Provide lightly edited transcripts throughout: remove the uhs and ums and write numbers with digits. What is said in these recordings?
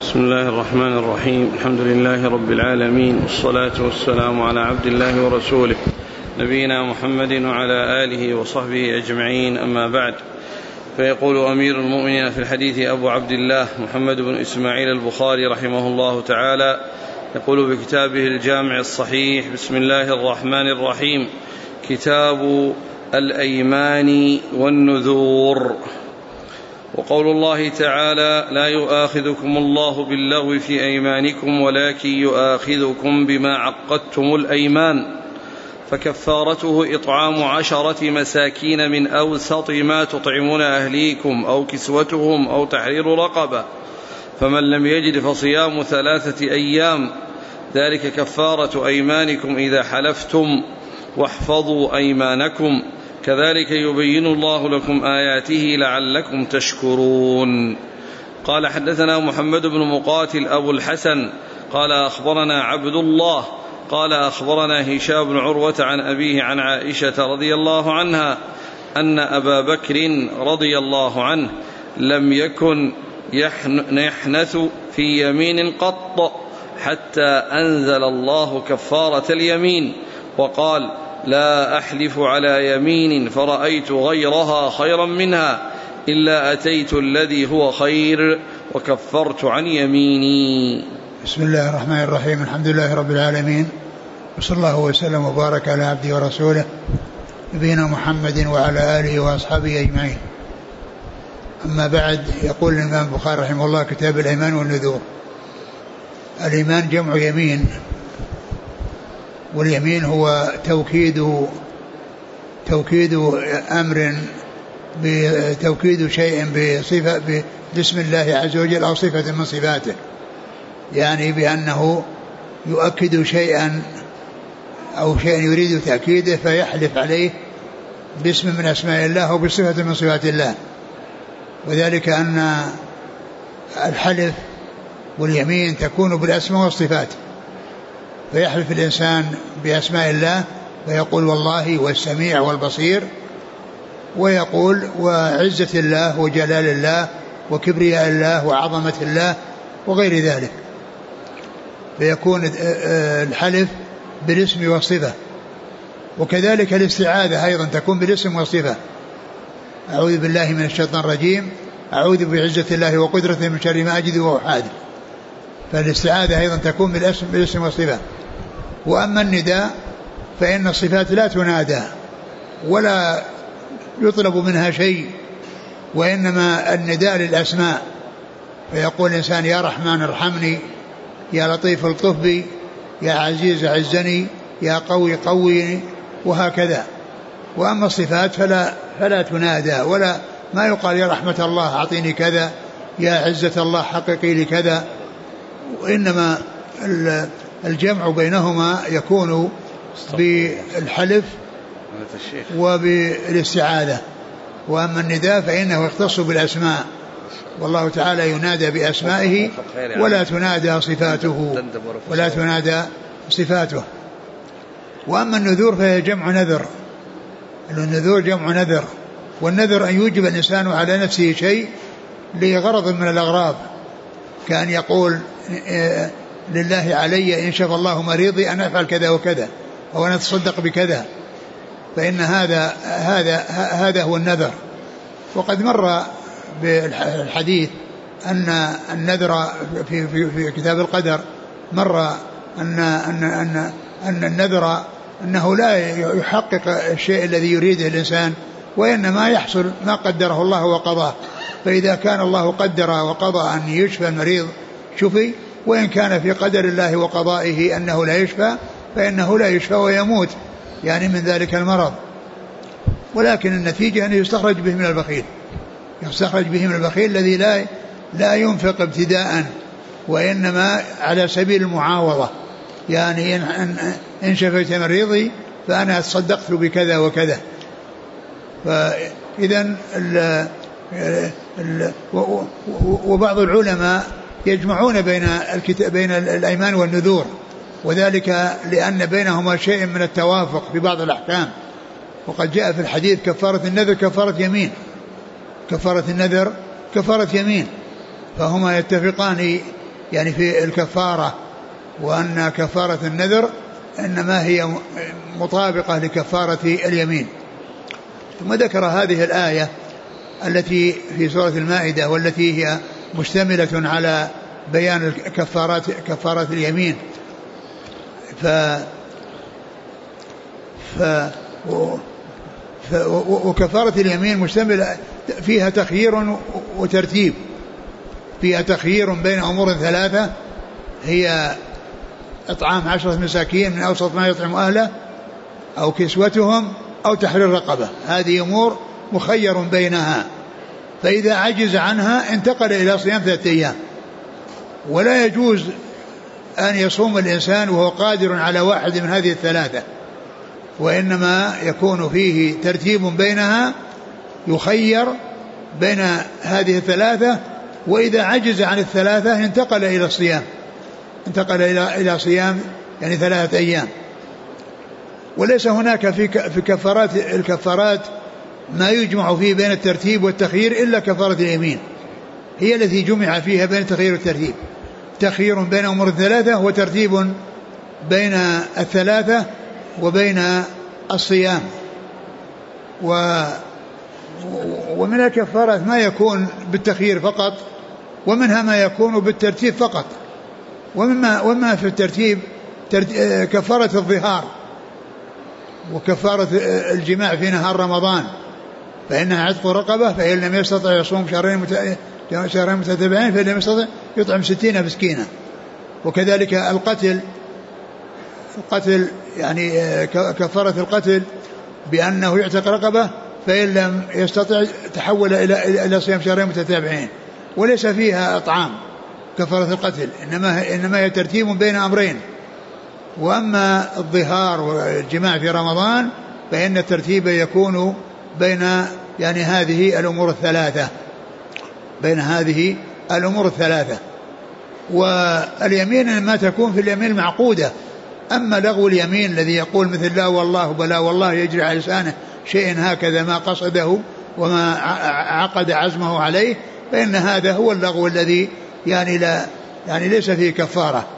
بسم الله الرحمن الرحيم. الحمد لله رب العالمين، والصلاة والسلام على عبد الله ورسوله نبينا محمد وعلى آله وصحبه أجمعين، أما بعد. فيقول أمير المؤمنين في الحديث أبو عبد الله محمد بن إسماعيل البخاري رحمه الله تعالى، يقول بكتابه الجامع الصحيح: بسم الله الرحمن الرحيم. كتاب الأيمان والنذور. وقول الله تعالى: لا يؤاخذكم الله باللغو في أيمانكم ولكن يؤاخذكم بما عقدتم الأيمان، فكفارته إطعام 10 مساكين من أوسط ما تطعمون أهليكم أو كسوتهم أو تحرير رقبة، فمن لم يجد فصيام 3 أيام، ذلك كفارة أيمانكم إذا حلفتم، واحفظوا أيمانكم، كذلك يبين الله لكم آياته لعلكم تشكرون. قال: حدثنا محمد بن مقاتل أبو الحسن قال أخبرنا عبد الله قال أخبرنا هشام بن عروة عن أبيه عن عائشة رضي الله عنها أن أبا بكر رضي الله عنه لم يكن يحنث في يمين قط حتى أنزل الله كفارة اليمين، وقال: لا أحلف على يمين فرأيت غيرها خيرا منها إلا أتيت الذي هو خير وكفرت عن يميني. بسم الله الرحمن الرحيم. الحمد لله رب العالمين، وصلى الله وسلم وبارك على عبده ورسوله نبينا محمد وعلى آله وأصحابه أجمعين. أما بعد، يقول الإمام البخاري رحمه الله: كتاب الأيمان والنذور. الإيمان جمع يمين، واليمين هو توكيد أمر بتوكيد شيء بصفة باسم الله عز وجل أو صفة من صفاته، يعني بأنه يؤكد شيئا أو شيئا يريد تأكيده فيحلف عليه باسم من أسماء الله أو بصفة من صفات الله. وذلك أن الحلف واليمين تكون بالأسماء والصفات، فيحلف الإنسان بأسماء الله ويقول: والله والسميع والبصير، ويقول: وعزة الله وجلال الله وكبرياء الله وعظمة الله وغير ذلك، فيكون الحلف بالاسم والصفة. وكذلك الاستعاذة أيضا تكون بالاسم والصفة: أعوذ بالله من الشيطان الرجيم، أعوذ بعزة الله وقدرته من شر ما أجد وأحاذر. فالاستعاذة أيضا تكون بالاسم والصفة. وأما النداء فإن الصفات لا تنادى ولا يطلب منها شيء، وإنما النداء للأسماء، فيقول الإنسان: يا رحمن ارحمني، يا لطيف الطف بي، يا عزيز عزني، يا قوي قويني، وهكذا. وأما الصفات فلا تنادى، ولا ما يقال: يا رحمة الله أعطيني كذا، يا عزة الله حققي لي كذا، وإنما الجمع بينهما يكون بالحلف وبالاستعاذة. وأما النداء فإنه يختص بالأسماء، والله تعالى ينادى بأسمائه ولا تنادى صفاته. وأما النذور فهي جمع نذر. النذور جمع نذر، والنذر أن يوجب الإنسان على نفسه شيء لغرض من الأغراض، كأن يقول: لله علي إن شفى الله مريضي أن أفعل كذا وكذا، أو أن أتصدق بكذا، فإن هذا هو النذر. وقد مر بالحديث أن النذر في كتاب القدر مر أن النذر أنه لا يحقق الشيء الذي يريده الإنسان، وإنما يحصل ما قدره الله وقضاه. فإذا كان الله قدر وقضى أن يشفى المريض شفي، وإن كان في قدر الله وقضائه أنه لا يشفى فإنه لا يشفى ويموت، يعني من ذلك المرض. ولكن النتيجة أن يستخرج به من البخيل الذي لا ينفق ابتداء، وإنما على سبيل المعاوضة، يعني إن شفيت مريضي فأنا تصدقت بكذا وكذا. فإذن وبعض العلماء يجمعون بين الأيمان والنذور، وذلك لأن بينهما شيء من التوافق في بعض الأحكام. وقد جاء في الحديث: كفارة النذر كفارة يمين، كفارة النذر كفارة يمين، فهما يتفقان يعني في الكفارة، وأن كفارة النذر إنما هي مطابقة لكفارة اليمين. ثم ذكر هذه الآية التي في سورة المائدة والتي هي مشتملة على بيان كفارات اليمين. وكفارة اليمين مشتملة فيها تخيير وترتيب، فيها تخيير بين أمور ثلاثة، هي إطعام 10 مساكين من أوسط ما يطعم أهله أو كسوتهم أو تحرير رقبة. هذه أمور مخير بينها، فإذا عجز عنها انتقل إلى صيام 3 أيام. ولا يجوز أن يصوم الإنسان وهو قادر على واحد من هذه الثلاثة، وإنما يكون فيه ترتيب بينها، يخير بين هذه الثلاثة، وإذا عجز عن الثلاثة انتقل إلى الصيام، انتقل إلى صيام يعني 3 أيام. وليس هناك في الكفارات ما يجمع فيه بين الترتيب والتخيير إلا كفارة اليمين، هي التي جمع فيها بين التخيير والترتيب، تخيير بين أمور 3 وترتيب بين 3 وبين الصيام. ومن الكفارات ما يكون بالتخيير فقط، ومنها ما يكون بالترتيب فقط. وما في الترتيب كفارة الظهار وكفارة الجماع في نهار رمضان، فإنها عتق رقبة، فإن لم يستطع يصوم شهرين متتابعين، فإن لم يستطع يطعم 60 مسكينا. وكذلك القتل يعني كفارة القتل بأنه يعتق رقبة، فإن لم يستطع تحول إلى صيام شهرين متتابعين. وليس فيها إطعام كفارة القتل، إنما هي ترتيب بين أمرين. وأما الظهار والجماع في رمضان فإن الترتيب يكون بين يعني هذه الأمور الثلاثة، بين هذه الأمور الثلاثة. واليمين ما تكون في اليمين المعقودة. أما لغو اليمين الذي يقول مثل لا والله بلا والله يجري على لسانه شيء هكذا ما قصده وما عقد عزمه عليه، فإن هذا هو اللغو الذي يعني ليس فيه كفارة.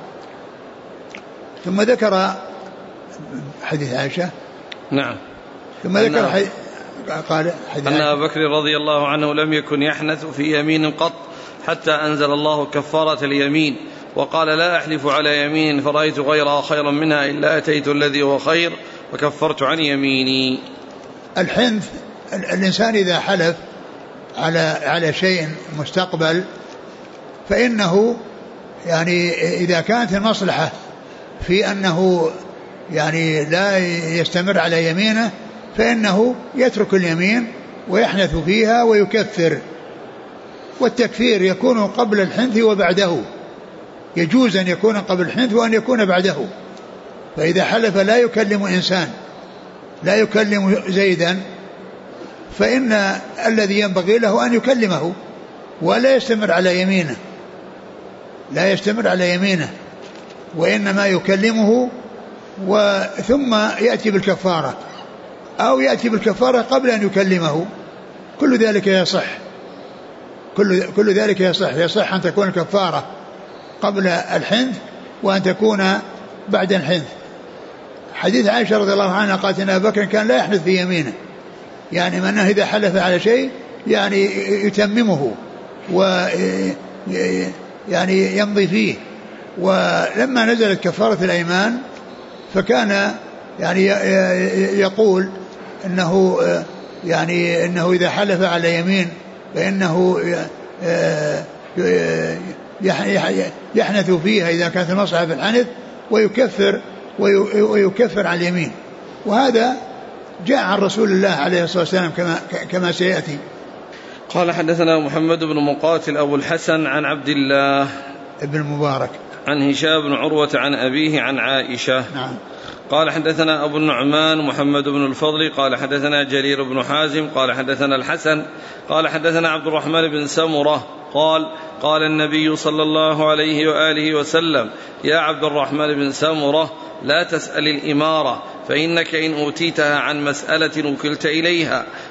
ثم ذكر حديث عائشة. نعم. ثم ذكر قال أن أبا بكر رضي الله عنه لم يكن يحنث في يمين قط حتى أنزل الله كفارة اليمين، وقال لا أحلف على يمين فرأيت غيرها خيرا منها إلا أتيت الذي هو خير وكفرت عن يميني. الحنث الإنسان إذا حلف على شيء مستقبل، فإنه يعني إذا كانت المصلحة في أنه يعني لا يستمر على يمينه، فإنه يترك اليمين ويحنث فيها ويكفر. والتكفير يكون قبل الحنث وبعده، يجوز أن يكون قبل الحنث وأن يكون بعده. فإذا حلف لا يكلم إنسان، لا يكلم زيدا، فإن الذي ينبغي له أن يكلمه ولا يستمر على يمينه، لا يستمر على يمينه، وإنما يكلمه ثم يأتي بالكفارة، أو يأتي بالكفارة قبل أن يكلمه. كل ذلك يصح، كل ذلك يصح أن تكون الكفارة قبل الحنث وأن تكون بعد الحنث. حديث عائشة رضي الله عنها قالت إن أبا بكر كان لا يحنث في يمينه، يعني من إذا حلف على شيء يعني يتممه ويعني يمضي فيه. ولما نزلت كفارة الأيمان فكان يعني يقول إنه يعني إنه إذا حلف على يمين فإنه يحنث فيها إذا كانت المصلحة في الحنث، ويكفر عن اليمين. وهذا جاء عن رسول الله عليه الصلاة والسلام كما سيأتي. قال حدثنا محمد بن مقاتل أبو الحسن عن عبد الله ابن المبارك عن هشام بن عروة عن أبيه عن عائشة. نعم. قال حدثنا أبو النعمان محمد بن الفضل قال حدثنا جرير بن حازم قال حدثنا الحسن قال حدثنا عبد الرحمن بن سمرة قال النبي صلى الله عليه وآله وسلم يا عبد الرحمن بن سمرة لا تسأل الإمارة، فإنك إن أوتيتها عن مسألة وكلت إليها،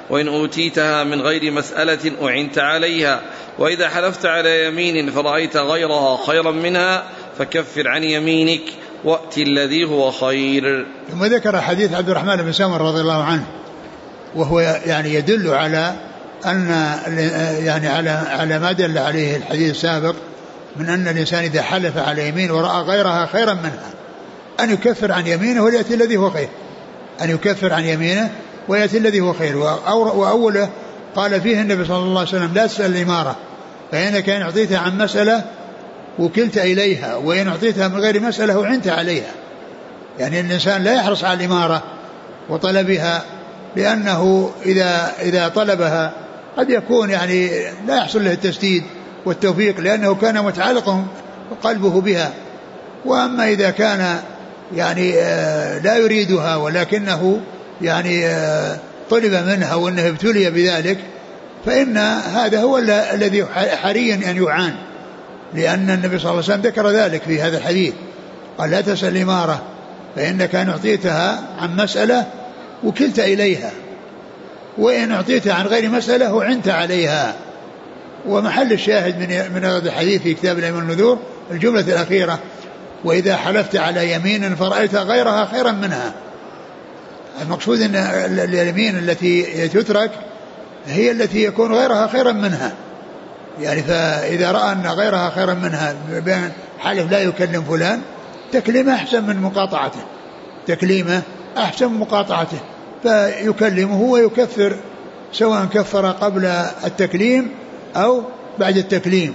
وإن أوتيتها من غير مسألة أعنت عليها، وإذا حلفت على يمين فرأيت غيرها خيرا منها فكفر عن يمينك وأت الذي هو خير. ثم ذكر حديث عبد الرحمن بن سمر رضي الله عنه، وهو يعني يدل على أن يعني على ما دل عليه الحديث السابق من أن الإنسان إذا حلف على يمين ورأى غيرها خيرا منها أن يكفر عن يمينه ويأتي الذي هو خير، أن يكفر عن يمينه ويأتي الذي هو خير. وأوله قال فيه النبي صلى الله عليه وسلم لا تسأل الإمارة، فإنك إن أعطيتها عن مسألة وكلت إليها، وإن أعطيتها من غير مسألة وعنت عليها. يعني الإنسان لا يحرص على الإمارة وطلبها، لأنه إذا طلبها قد يكون يعني لا يحصل له التسديد والتوفيق، لأنه كان متعلق قلبه بها. وأما إذا كان يعني لا يريدها ولكنه يعني طلب منها وأنه ابتلي بذلك، فإن هذا هو الذي حري أن يعان، لأن النبي صلى الله عليه وسلم ذكر ذلك في هذا الحديث، قال لا تسأل الإمارة فإنك إن أعطيتها عن مسألة وكلت إليها، وإن أعطيتها عن غير مسألة وعنت عليها. ومحل الشاهد من هذا الحديث في كتاب الأيمان والنذور الجملة الأخيرة وإذا حلفت على يمين فرأيت غيرها خيرا منها. المقصود أن اليمين التي تترك هي التي يكون غيرها خيرا منها، يعني فإذا رأى أن غيرها خيرا منها بين حلف لا يكلم فلان، تكليمه أحسن من مقاطعته، تكليمه أحسن من مقاطعته، فيكلمه ويكفر سواء كفر قبل التكليم أو بعد التكليم.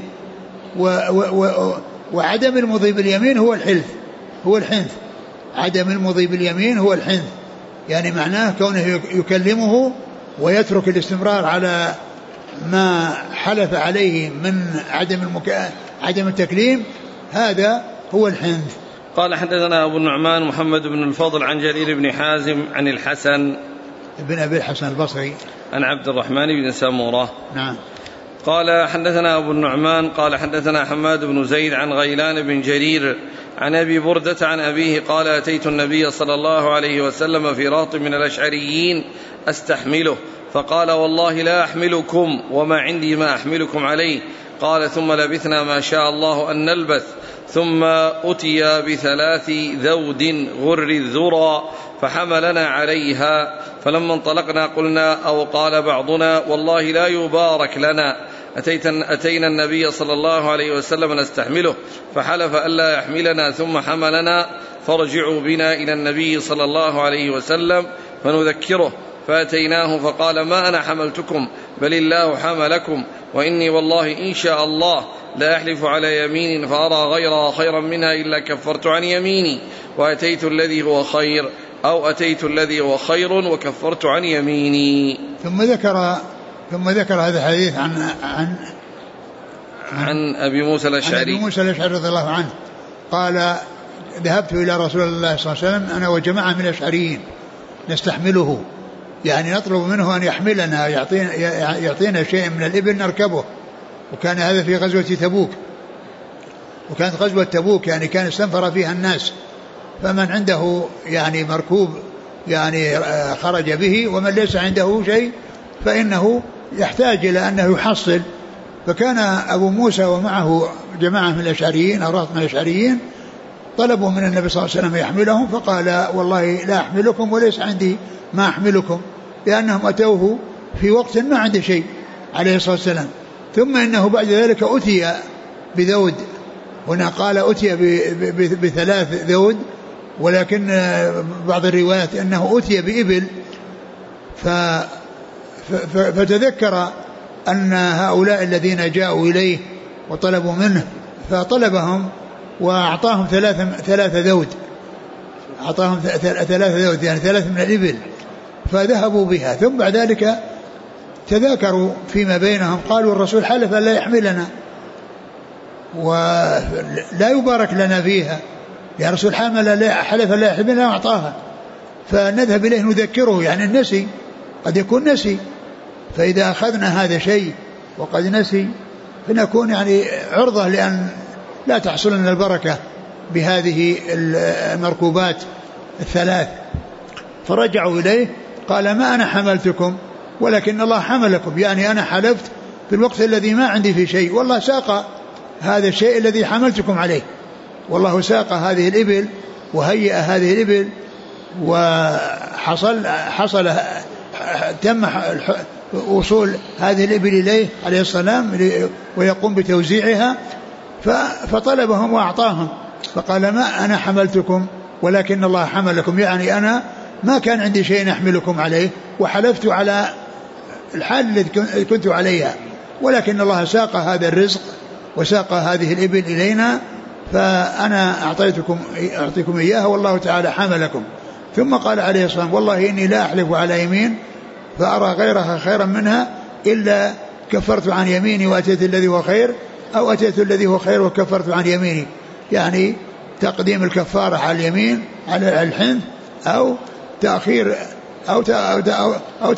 وعدم المضي باليمين هو الحنث، عدم المضي باليمين هو الحنث، يعني معناه كونه يكلمه ويترك الاستمرار على ما حلف عليه من عدم التكليم، هذا هو الحنث. قال حدثنا أبو النعمان محمد بن الفضل عن جرير بن حازم عن الحسن بن أبي الحسن البصري عن عبد الرحمن بن سمورة. نعم. قال حدثنا أبو النعمان قال حدثنا حماد بن زيد عن غيلان بن جرير عن أبي بردة عن أبيه قال أتيت النبي صلى الله عليه وسلم في راط من الأشعريين أستحمله، فقال والله لا أحملكم وما عندي ما أحملكم عليه. قال ثم لبثنا ما شاء الله أن نلبث، ثم أتي ب3 ذود غر الذرى فحملنا عليها، فلما انطلقنا قلنا أو قال بعضنا والله لا يبارك لنا. أتينا النبي صلى الله عليه وسلم نستحمله فحلف ألا يحملنا ثم حملنا، فارجعوا بنا إلى النبي صلى الله عليه وسلم فنذكره. فأتيناه فقال ما أنا حملتكم بل الله حملكم، وإني والله إن شاء الله لا أحلف على يمين فأرى غيرها خيرا منها إلا كفرت عن يميني وأتيت الذي هو خير، أو أتيت الذي هو خير وكفرت عن يميني. ثم ذكر هذا الحديث عن أبي موسى الأشعري رضي الله عنه قال ذهبت إلى رسول الله صلى الله عليه وسلم أنا وجماعة من الأشعريين نستحمله، يعني نطلب منه أن يحملنا يعطينا شيء من الإبل نركبه. وكان هذا في غزوة تبوك، وكانت غزوة تبوك يعني كان استنفر فيها الناس، فمن عنده يعني مركوب يعني خرج به، ومن ليس عنده شيء فإنه يحتاج إلى أنه يحصل. فكان أبو موسى ومعه جماعة من الأشعريين أو رهط من الأشعريين طلبوا من النبي صلى الله عليه وسلم يحملهم، فقال والله لا أحملكم وليس عندي ما أحملكم، لأنهم أتوه في وقت ما عنده شيء عليه الصلاة والسلام. ثم إنه بعد ذلك أتي بذود، هنا قال أتي ب3 ذود، ولكن بعض الروايات أنه أتي بإبل، فتذكر أن هؤلاء الذين جاءوا إليه وطلبوا منه فطلبهم وأعطاهم 3 ذود، أعطاهم 3 ذود يعني 3 من الإبل، فذهبوا بها. ثم بعد ذلك تذاكروا فيما بينهم قالوا الرسول حلف أن لا يحملنا ولا يبارك لنا فيها، يا رسول حلف أن لا يحملنا وأعطاها، فنذهب إليه نذكره، يعني النسي قد يكون نسي، فإذا أخذنا هذا شيء وقد نسي فنكون يعني عرضة لأن لا تحصل لنا البركة بهذه المركوبات 3. فرجعوا إليه قال ما أنا حملتكم ولكن الله حملكم، يعني أنا حلفت في الوقت الذي ما عندي في شيء، والله ساق هذا الشيء الذي حملتكم عليه، والله ساق هذه الإبل وهيئ هذه الإبل وحصل تم وصول هذه الإبل إليه عليه السلام ويقوم بتوزيعها، فطلبهم وأعطاهم، فقال ما أنا حملتكم ولكن الله حملكم، يعني أنا ما كان عندي شيء أحملكم عليه وحلفت على الحال التي كنت عليها، ولكن الله ساق هذا الرزق وساق هذه الإبل إلينا، فأنا أعطيكم إياها والله تعالى حملكم. ثم قال عليه الصلاة والسلام والله إني لا أحلف على يمين فأرى غيرها خيرا منها إلا كفرت عن يميني وأتيت الذي هو خير، أو أتيت الذي هو خير وكفرت عن يميني، يعني تقديم الكفارة على اليمين على الحنث، أو تأخير أو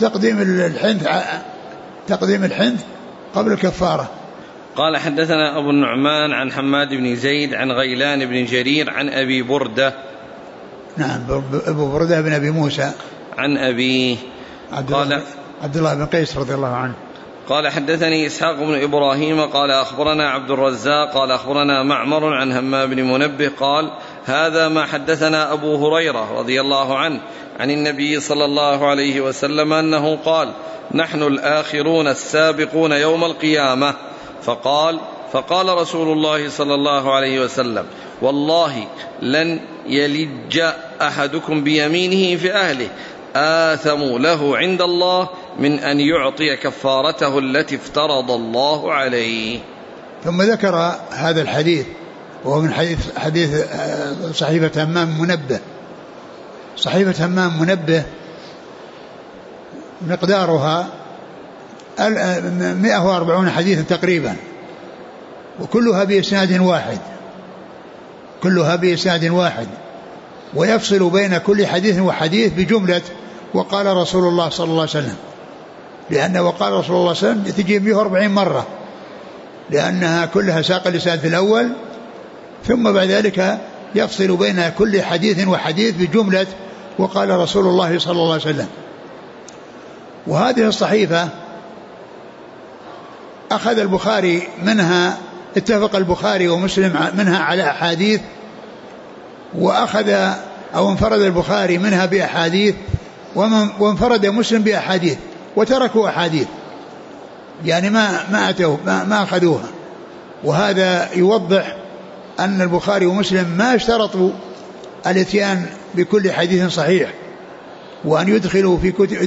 تقديم الحنث قبل الكفارة. قال حدثنا أبو النعمان عن حماد بن زيد عن غيلان بن جرير عن أبي بردة، نعم أبو بردة بن أبي موسى عن أبيه عبد الله بن قيس رضي الله عنه قال حدثني إسحاق بن إبراهيم قال أخبرنا عبد الرزاق قال أخبرنا معمر عن همام بن منبه قال هذا ما حدثنا أبو هريرة رضي الله عنه عن النبي صلى الله عليه وسلم أنه قال نحن الآخرون السابقون يوم القيامة. فقال رسول الله صلى الله عليه وسلم والله لن يلج أحدكم بيمينه في أهله آثم له عند الله من أن يعطي كفارته التي افترض الله عليه. ثم ذكر هذا الحديث وهو من حديث صحيفة همام منبه. صحيفة همام منبه مقدارها 140 حديثا تقريبا، وكلها بإسناد واحد، ويفصل بين كل حديث وحديث بجملة وقال رسول الله صلى الله عليه وسلم، لأن وقال رسول الله صلى الله عليه وسلم تجي 140 مرة، لأنها كلها ساق الإسناد في الأول، ثم بعد ذلك يفصل بين كل حديث وحديث بجملة وقال رسول الله صلى الله عليه وسلم. وهذه الصحيفة أخذ البخاري منها، اتفق البخاري ومسلم منها على أحاديث، وأخذ أو انفرد البخاري منها بأحاديث، وانفرد مسلم بأحاديث، وتركوا أحاديث، يعني ما أخذوها. وهذا يوضح أن البخاري ومسلم ما اشترطوا الاتيان بكل حديث صحيح، وأن يدخل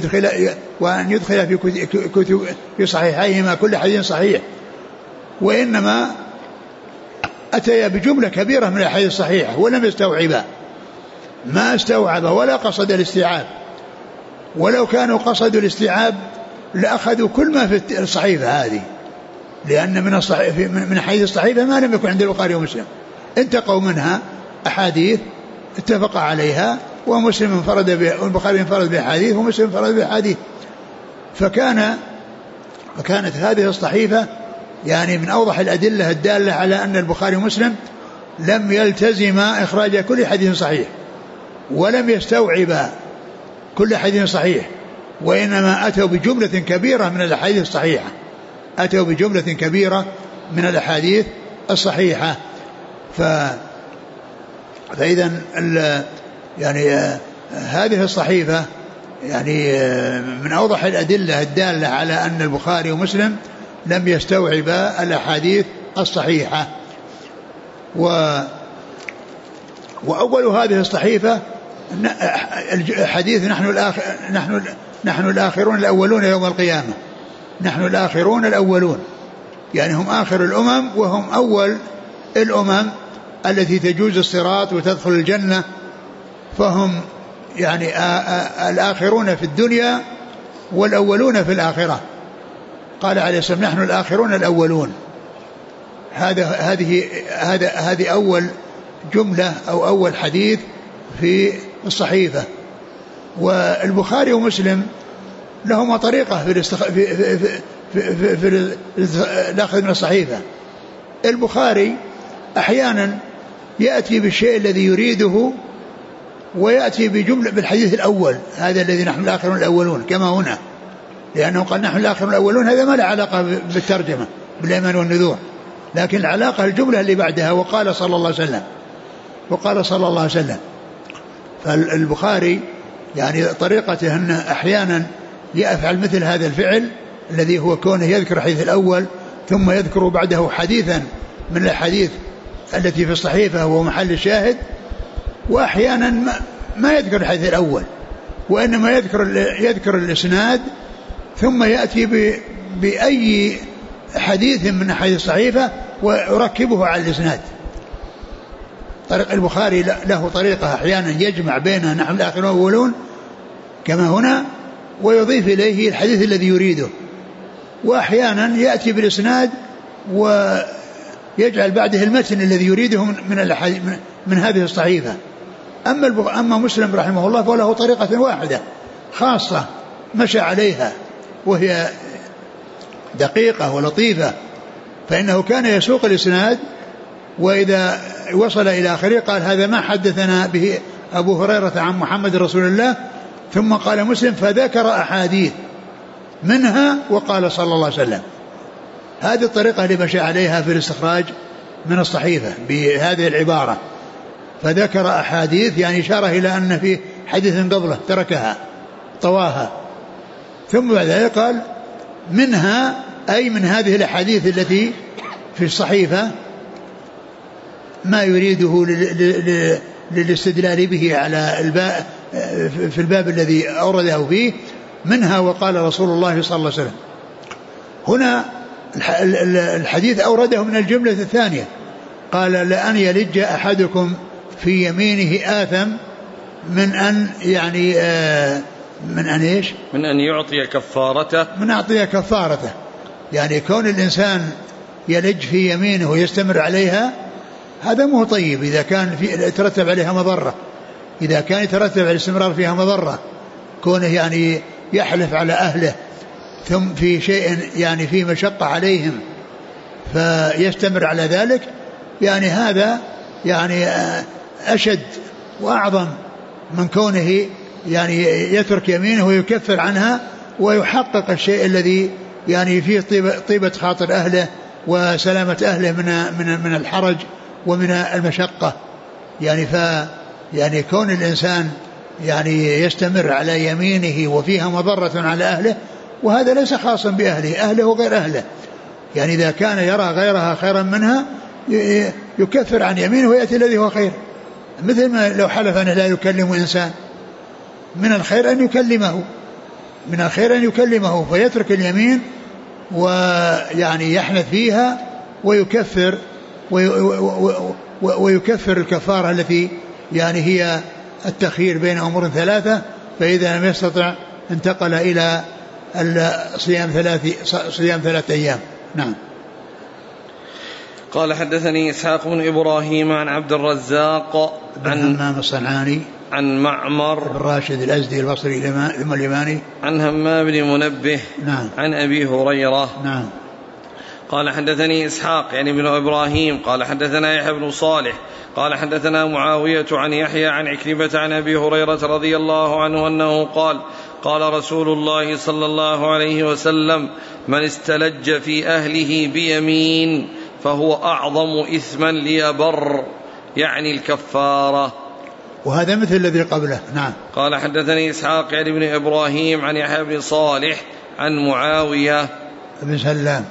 في كتب في صحيحيهما كل حديث صحيح، وإنما أتيا بجملة كبيرة من الأحاديث الصحيحة ولم يستوعبها، ما استوعب ولا قصد الاستيعاب، ولو كانوا قصدوا الاستيعاب لأخذوا كل ما في الصحيفة هذه، لأن من حديث الصحيفة ما لم يكن عند البخاري ومسلم، انتقوا منها أحاديث اتفق عليها، ومسلم انفرد والبخاري انفرد بأحاديث ومسلم انفرد بأحاديث، فكانت هذه الصحيفة يعني من أوضح الأدلة الدالة على أن البخاري ومسلم لم يلتزم إخراج كل حديث صحيح، ولم يستوعب كل حديث صحيح، وإنما أتوا بجملة كبيرة من الأحاديث الصحيحة، أتوا بجملة كبيرة من الأحاديث الصحيحة. فإذا يعني هذه الصحيفة يعني من أوضح الأدلة الدالة على أن البخاري ومسلم لم يستوعبا الأحاديث الصحيحة. وأول هذه الصحيفة حديث نحن الآخرون الأولون يوم القيامة، نحن الآخرون الأولون، يعني هم آخر الأمم وهم أول الأمم التي تجوز الصراط وتدخل الجنة، فهم يعني الآخرون في الدنيا والأولون في الآخرة. قال عليه السلام نحن الآخرون الأولون، هذه أول جملة أو أول حديث في الصحيفة. والبخاري ومسلم لهما طريقة في الأخذ من الصحيفة. البخاري أحيانا يأتي بالشيء الذي يريده ويأتي بجملة بالحديث الأول، هذا الذي نحن الآخرون الأولون كما هنا، لأنه قال نحن الآخرون الأولون، هذا ما له علاقة بالترجمة بالإيمان والنذور، لكن العلاقة الجملة اللي بعدها وقال صلى الله عليه وسلم. فالبخاري يعني طريقته أن أحيانا يفعل مثل هذا الفعل الذي هو كونه يذكر الحديث الأول ثم يذكر بعده حديثا من الحديث التي في الصحيفة وهو محل الشاهد، وأحيانا ما يذكر الحديث الأول وإنما يذكر الإسناد ثم يأتي بأي حديث من حديث الصحيفة ويركبه على الإسناد. طريق البخاري له طريقة أحيانا يجمع بين نحن الآخرون والأولون كما هنا ويضيف إليه الحديث الذي يريده، وأحيانا يأتي بالإسناد ويجعل بعده المتن الذي يريده من هذه الصحيفة. أما مسلم رحمه الله فله طريقة واحدة خاصة مشى عليها وهي دقيقة ولطيفة، فإنه كان يسوق الإسناد وإذا وصل إلى آخره قال هذا ما حدثنا به أبو هريرة عن محمد رسول الله، ثم قال مسلم فذكر أحاديث منها وقال صلى الله عليه وسلم. هذه الطريقة اللي مشى عليها في الاستخراج من الصحيفة بهذه العبارة، فذكر أحاديث يعني إشارة إلى أن في حديث قبله تركها طواها، ثم بعد ذلك قال منها أي من هذه الأحاديث التي في الصحيفة ما يريده للاستدلال به على في الباب الذي أورده فيه منها وقال رسول الله صلى الله عليه وسلم. هنا الحديث أورده من الجملة الثانية، قال لأن يلج أحدكم في يمينه آثم من أن يعني من أن إيش؟ من أن يعطي كفارته، من أعطي كفارته، يعني كون الإنسان يلج في يمينه ويستمر عليها هذا مو طيب إذا كان يترتب عليها مضرة، إذا كان يترتب على الاستمرار فيها مضرة، كونه يعني يحلف على أهله ثم في شيء يعني في مشقة عليهم فيستمر على ذلك، يعني هذا يعني أشد وأعظم من كونه يعني يترك يمينه ويكفر عنها ويحقق الشيء الذي يعني فيه طيبة خاطر أهله وسلامة أهله من الحرج ومن المشقة. يعني كون الإنسان يعني يستمر على يمينه وفيها مضرة على أهله، وهذا ليس خاصا بأهله وغير أهله، يعني إذا كان يرى غيرها خيرا منها يكفر عن يمينه ويأتي الذي هو خير، مثل ما لو حلف أنه لا يكلم إنسان، من الخير أن يكلمه فيترك اليمين ويعني يحنث فيها ويكفر الكفارة التي يعني هي التخيير بين أمور ثلاثة، فإذا لم يستطع انتقل إلى صيام 3 أيام. نعم. قال حدثني إسحاق بن إبراهيم عن عبد الرزاق عن همام الصنعاني عن معمر بن راشد الأزدي البصري ثم اليماني عن همام بن منبه نعم. عن أبي هريرة نعم. قال حدثني إسحاق يعني بن إبراهيم قال حدثنا يحيى بن صالح قال حدثنا معاوية عن يحيى عن عكرمة عن أبي هريرة رضي الله عنه أنه قال قال رسول الله صلى الله عليه وسلم من استلج في أهله بيمين فهو أعظم إثما ليبر، يعني الكفارة. وهذا مثل الذي قبله. نعم. قال حدثني إسحاق يعني بن إبراهيم عن يحيى بن صالح عن معاوية بن سلام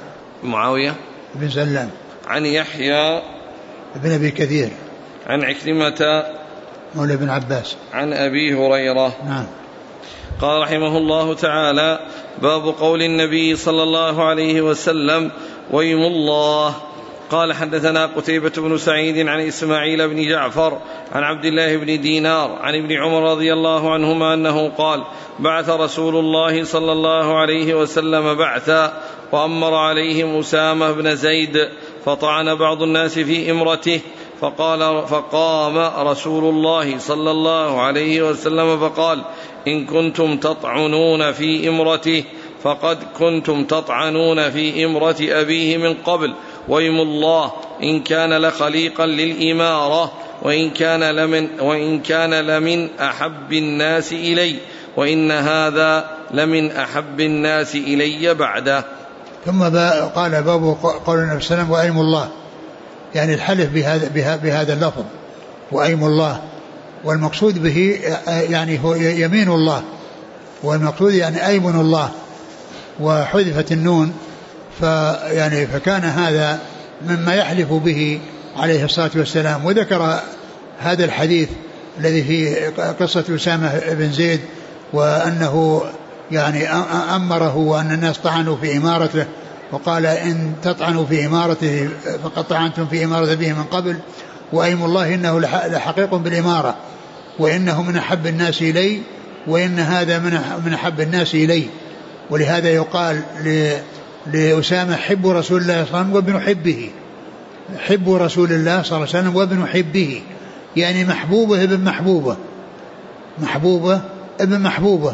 عن يحيى بن أبي كثير عن عكرمة مولى بن عباس عن أبي هريرة. نعم. قال رحمه الله تعالى باب قول النبي صلى الله عليه وسلم ويم الله. قال حدثنا قتيبة بن سعيد عن إسماعيل بن جعفر عن عبد الله بن دينار عن ابن عمر رضي الله عنهما أنه قال بعث رسول الله صلى الله عليه وسلم بعثا وأمر عليهم أسامة بن زيد فطعن بعض الناس في إمرته فقام رسول الله صلى الله عليه وسلم فقال إن كنتم تطعنون في إمرته فقد كنتم تطعنون في إمرة أبيه من قبل، ويم الله إن كان لخليقا للإمارة وإن كان لمن أحب الناس إلي، وإن هذا لمن أحب الناس إلي بعده. ثم قال باب قول النبي صلى الله عليه وسلم وأيم الله، يعني الحلف بهذا اللفظ وأيم الله، والمقصود به يعني هو يمين الله، والمقصود يعني أيمن الله، وحذفت النون فكان هذا مما يحلف به عليه الصلاة والسلام. وذكر هذا الحديث الذي فيه قصة أسامة بن زيد، وأنه يعني أمره وأن الناس طعنوا في إمارته، وقال إن تطعنوا في إمارته فقد طعنتم في إمارة به من قبل، وأيم الله إنه لحقيق بالإمارة، وإنه من أحب الناس إلي، وإن هذا من أحب الناس إلي. ولهذا يقال لأسامة حب رسول الله صلى الله عليه وسلم وابن حبه، حب رسول الله صلى الله عليه وسلم وابن حبه، يعني محبوبه ابن محبوبه، محبوبه ابن محبوبه.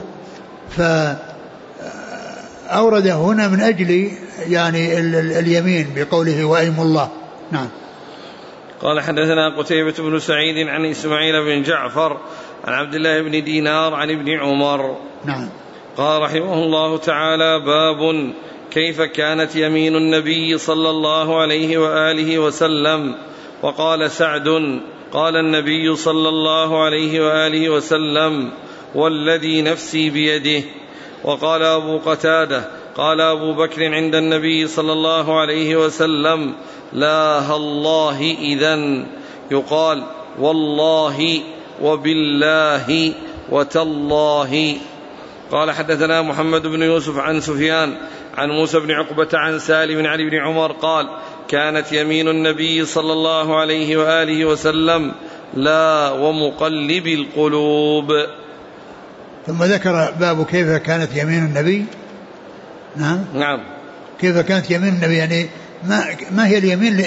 فأورده هنا من أجل يعني اليمين بقوله وأيم الله. نعم. قال حدثنا قتيبة بن سعيد عن إسماعيل بن جعفر عن عبد الله بن دينار عن ابن عمر. نعم. قال رحمه الله تعالى: باب كيف كانت يمين النبي صلى الله عليه وآله وسلم. وقال سعد: قال النبي صلى الله عليه وآله وسلم: والذي نفسي بيده. وقال أبو قتادة: قال أبو بكر عند النبي صلى الله عليه وسلم: لا الله إذن، يقال والله وبالله وتالله. قال حدثنا محمد بن يوسف عن سفيان عن موسى بن عقبة عن سالم عن ابن عمر قال: كانت يمين النبي صلى الله عليه وآله وسلم لا ومقلب القلوب. ثم ذكر باب كيف كانت يمين النبي. نعم. كيف كانت يمين النبي، يعني ما هي اليمين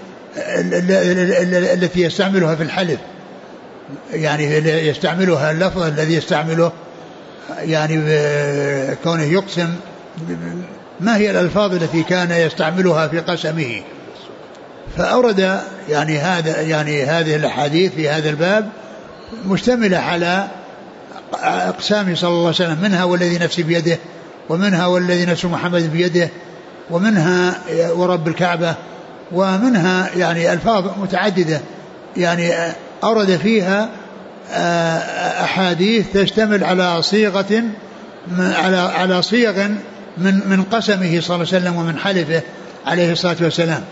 التي يستعملها في الحلف، يعني يستعملها اللفظ الذي يستعمله يعني كونه يقسم، ما هي الألفاظ التي كان يستعملها في قسمه. فأورد يعني هذه الأحاديث في هذا الباب مشتملة على أقسام صلى الله عليه وسلم، منها والذي نفسي بيده، ومنها والذي نفس محمد بيده، ومنها ورب الكعبة، ومنها يعني ألفاظ متعددة يعني أورد فيها أحاديث تشتمل على صيغة على صيغ من قسمه صلى الله عليه وسلم ومن حلفه عليه الصلاة والسلام.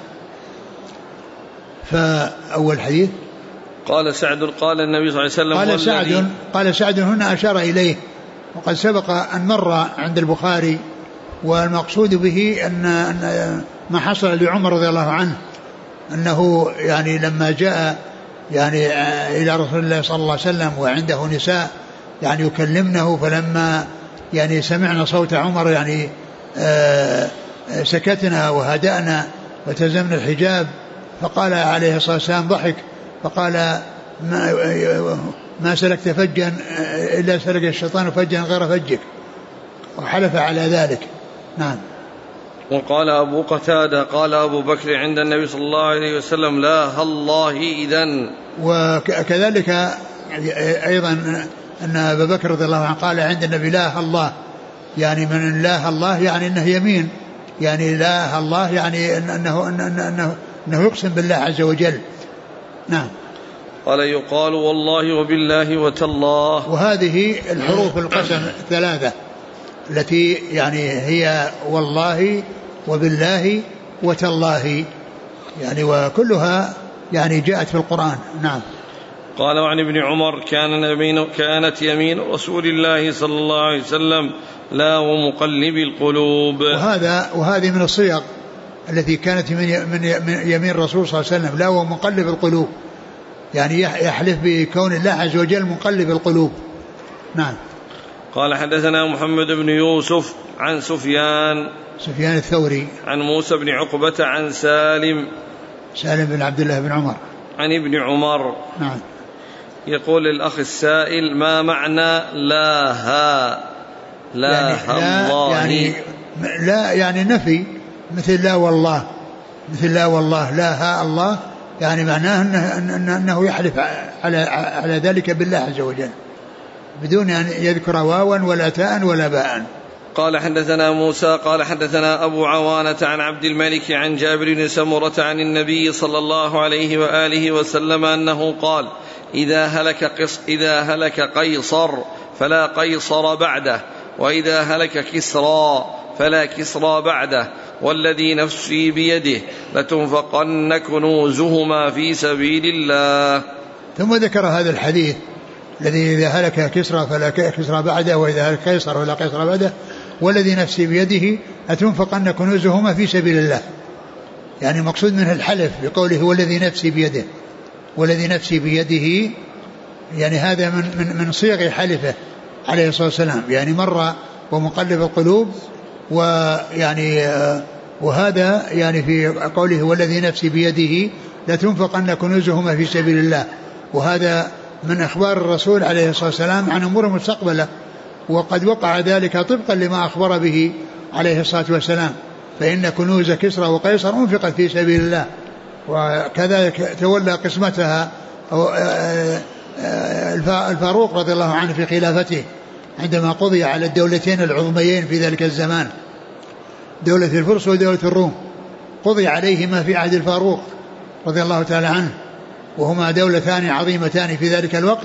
فأول حديث قال سعد: قال النبي صلى الله عليه وسلم قال سعد هنا أشار إليه، وقد سبق أن مر عند البخاري، والمقصود به أن ما حصل لعمر رضي الله عنه أنه يعني لما جاء يعني إلى رسول الله صلى الله عليه وسلم وعنده نساء يعني يكلمنه، فلما يعني سمعنا صوت عمر يعني سكتنا وهدأنا وتزمنا الحجاب، فقال عليه الصلاة والسلام ضحك فقال: ما سلكت فجا إلا سلك الشيطان فجا غير فجك، وحلف على ذلك. نعم. وقال أبو قتادة: قال أبو بكر عند النبي صلى الله عليه وسلم: لا الله إذن. وكذلك أيضا أن أبا بكر رضي الله عنه قال عند النبي: لا الله، يعني من الله الله يعني أنه يمين، يعني لا الله يعني أنه يقسم بالله عز وجل. نعم. قال: يقال والله وبالله وتالله. وهذه الحروف القسم الثلاثة التي يعني هي والله وبالله وتالله، يعني وكلها يعني جاءت في القرآن. نعم. قال: وعن ابن عمر: كانت يمين رسول الله صلى الله عليه وسلم لا ومقلب القلوب. وهذه من الصيغ التي كانت من يمين الرسول صلى الله عليه وسلم، لا ومقلب القلوب، يعني يحلف بكون الله عز وجل مقلب القلوب. نعم. قال: حدثنا محمد بن يوسف عن سفيان الثوري عن موسى بن عقبة عن سالم بن عبد الله بن عمر عن ابن عمر. نعم. يقول الأخ السائل: ما معنى لا الله؟ يعني لا يعني نفي، مثل لا والله، لا ها الله، يعني معناه أنه يحلف على ذلك بالله عز وجل. بدون أن يذكر واوا ولا تاء ولا باء. قال حدثنا موسى قال حدثنا أبو عوانة عن عبد الملك عن جابر بن سمرة عن النبي صلى الله عليه وآله وسلم أنه قال إذا هلك قيصر فلا قيصر بعده، وإذا هلك كسرى فلا كسرى بعده، والذي نفسي بيده لتنفقن كنوزهما في سبيل الله. ثم ذكر هذا الحديث الذي إذا هلك كسرى فلا كسرى بعده، وإذا هلك قيصر فلا قيصر بعده، والذي نفسي بيده لتنفقن كنوزهما في سبيل الله. يعني مقصود منه الحلف بقوله والذي نفسي بيده، والذي نفسي بيده، يعني هذا من صيغ حلفه عليه الصلاة والسلام، يعني مر ومقلب القلوب، ويعني وهذا يعني في قوله والذي نفسي بيده لتنفقن كنوزهما في سبيل الله، وهذا من أخبار الرسول عليه الصلاة والسلام عن أمور مستقبلة، وقد وقع ذلك طبقا لما أخبر به عليه الصلاة والسلام، فإن كنوز كسرى وقيصر أنفقت في سبيل الله، وكذلك تولى قسمتها الفاروق رضي الله عنه في خلافته عندما قضي على الدولتين العظميين في ذلك الزمان، دولة الفرس ودولة الروم، قضي عليهما في عهد الفاروق رضي الله تعالى عنه، وهما دولتان عظيمتان في ذلك الوقت،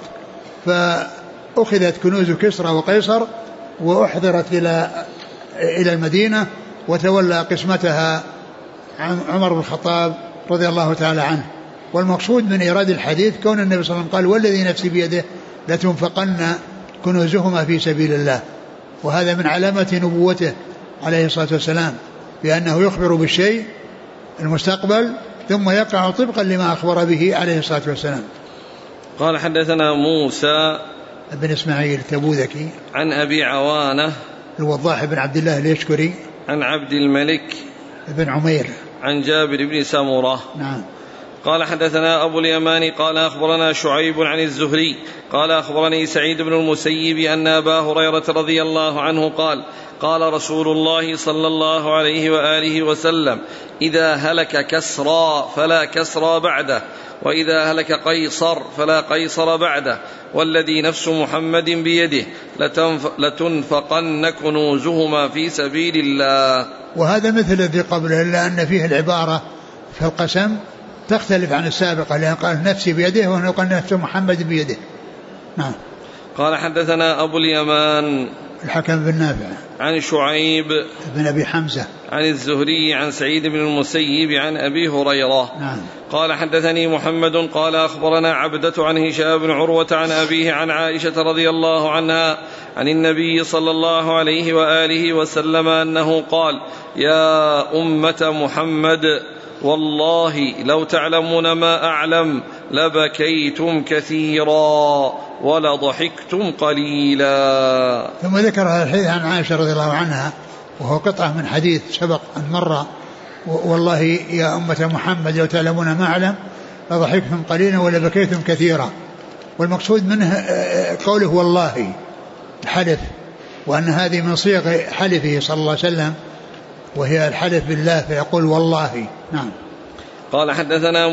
فأخذت كنوز كسرى وقيصر وأحضرت إلى المدينة، وتولى قسمتها عمر بن الخطاب رضي الله تعالى عنه. والمقصود من إيراد الحديث كون النبي صلى الله عليه وسلم قال والذي نفسي بيده لتنفقن كنوزهما في سبيل الله، وهذا من علامة نبوته عليه الصلاة والسلام، بأنه يخبر بالشيء المستقبل ثم يقع طبقا لما أخبر به عليه الصلاة والسلام. قال حدثنا موسى بن إسماعيل التبوذكي عن أبي عوانة الوضاح بن عبد الله اليشكري عن عبد الملك بن عمير عن جابر بن سمرة. نعم. قال حدثنا أبو اليمان قال أخبرنا شعيب عن الزهري قال أخبرني سعيد بن المسيب أن أبا هريرة رضي الله عنه قال قال رسول الله صلى الله عليه وآله وسلم إذا هلك كسرى فلا كسرى بعده، وإذا هلك قيصر فلا قيصر بعده، والذي نفس محمد بيده لتنفقن كنوزهما في سبيل الله. وهذا مثل الذي قبله، إلا أن فيه العبارة في القسم تختلف عن السابقة، لأن قال نفسي بيده وهنا قال نفس محمد بيده. نعم. قال حدثنا أبو اليمان الحكم بن نافع عن شعيب بن أبي حمزة عن الزهري عن سعيد بن المسيب عن أبي هريرة. نعم. قال حدثني محمد قال أخبرنا عبدة عن هشام بن عروة عن أبيه عن عائشة رضي الله عنها عن النبي صلى الله عليه وآله وسلم أنه قال يا أمة محمد والله لو تعلمون ما أعلم لبكيتم كثيرا ولضحكتم قليلا. ثم ذكر هذا الحديث عن عائشة رضي الله عنها، وهو قطعة من حديث سبق أن مر، والله يا أمة محمد لو تعلمون ما أعلم لضحكتم قليلا ولبكيتم كثيرا. والمقصود منه قوله والله الحلف، وأن هذه من صيغ حلفه صلى الله عليه وسلم، وهي الحلف بالله فيقول والله. نعم. قال حدثنا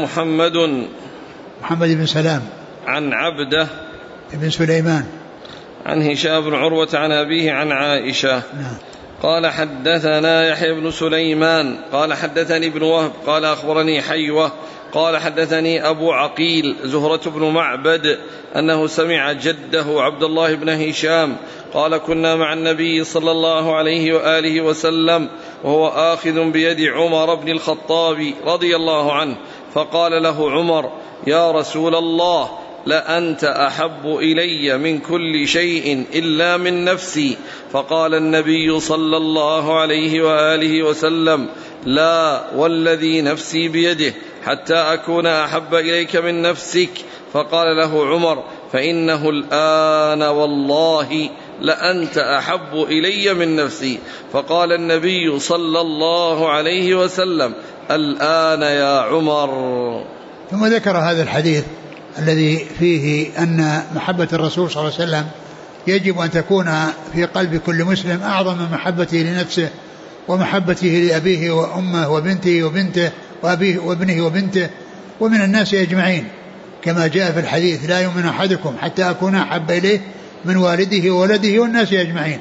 محمد بن سلام عن عبده بن سليمان عن هشام بن عروة عن أبيه عن عائشة. نعم. قال حدثنا يحيى بن سليمان قال حدثني ابن وهب قال أخبرني حيوة قال حدثني أبو عقيل زهرة بن معبد أنه سمع جده عبد الله بن هشام قال كنا مع النبي صلى الله عليه وآله وسلم وهو آخذ بيد عمر بن الخطاب رضي الله عنه، فقال له عمر يا رسول الله لأنت أحب إلي من كل شيء إلا من نفسي، فقال النبي صلى الله عليه وآله وسلم لا والذي نفسي بيده حتى أكون أحب إليك من نفسك. فقال له عمر فإنه الآن والله لأنت أحب إلي من نفسي. فقال النبي صلى الله عليه وسلم الآن يا عمر. ثم ذكر هذا الحديث الذي فيه أن محبة الرسول صلى الله عليه وسلم يجب أن تكون في قلب كل مسلم أعظم من محبته لنفسه ومحبته لأبيه وأمه وبنته وبنته وأبيه وابنه وبنته ومن الناس أجمعين، كما جاء في الحديث لا يؤمن أحدكم حتى أكون أحب إليه من والده وولده والناس أجمعين.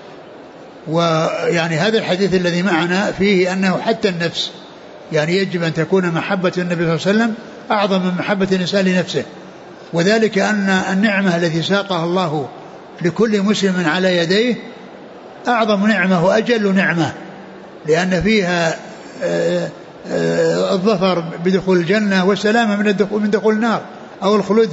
ويعني هذا الحديث الذي معنا فيه أنه حتى النفس يعني يجب أن تكون محبة النبي صلى الله عليه وسلم أعظم من محبة الإنسان لنفسه، وذلك أن النعمة التي ساقها الله لكل مسلم على يديه أعظم نعمة وأجل نعمة، لأن فيها الظفر بدخول الجنة والسلامة من دخول النار أو الخلود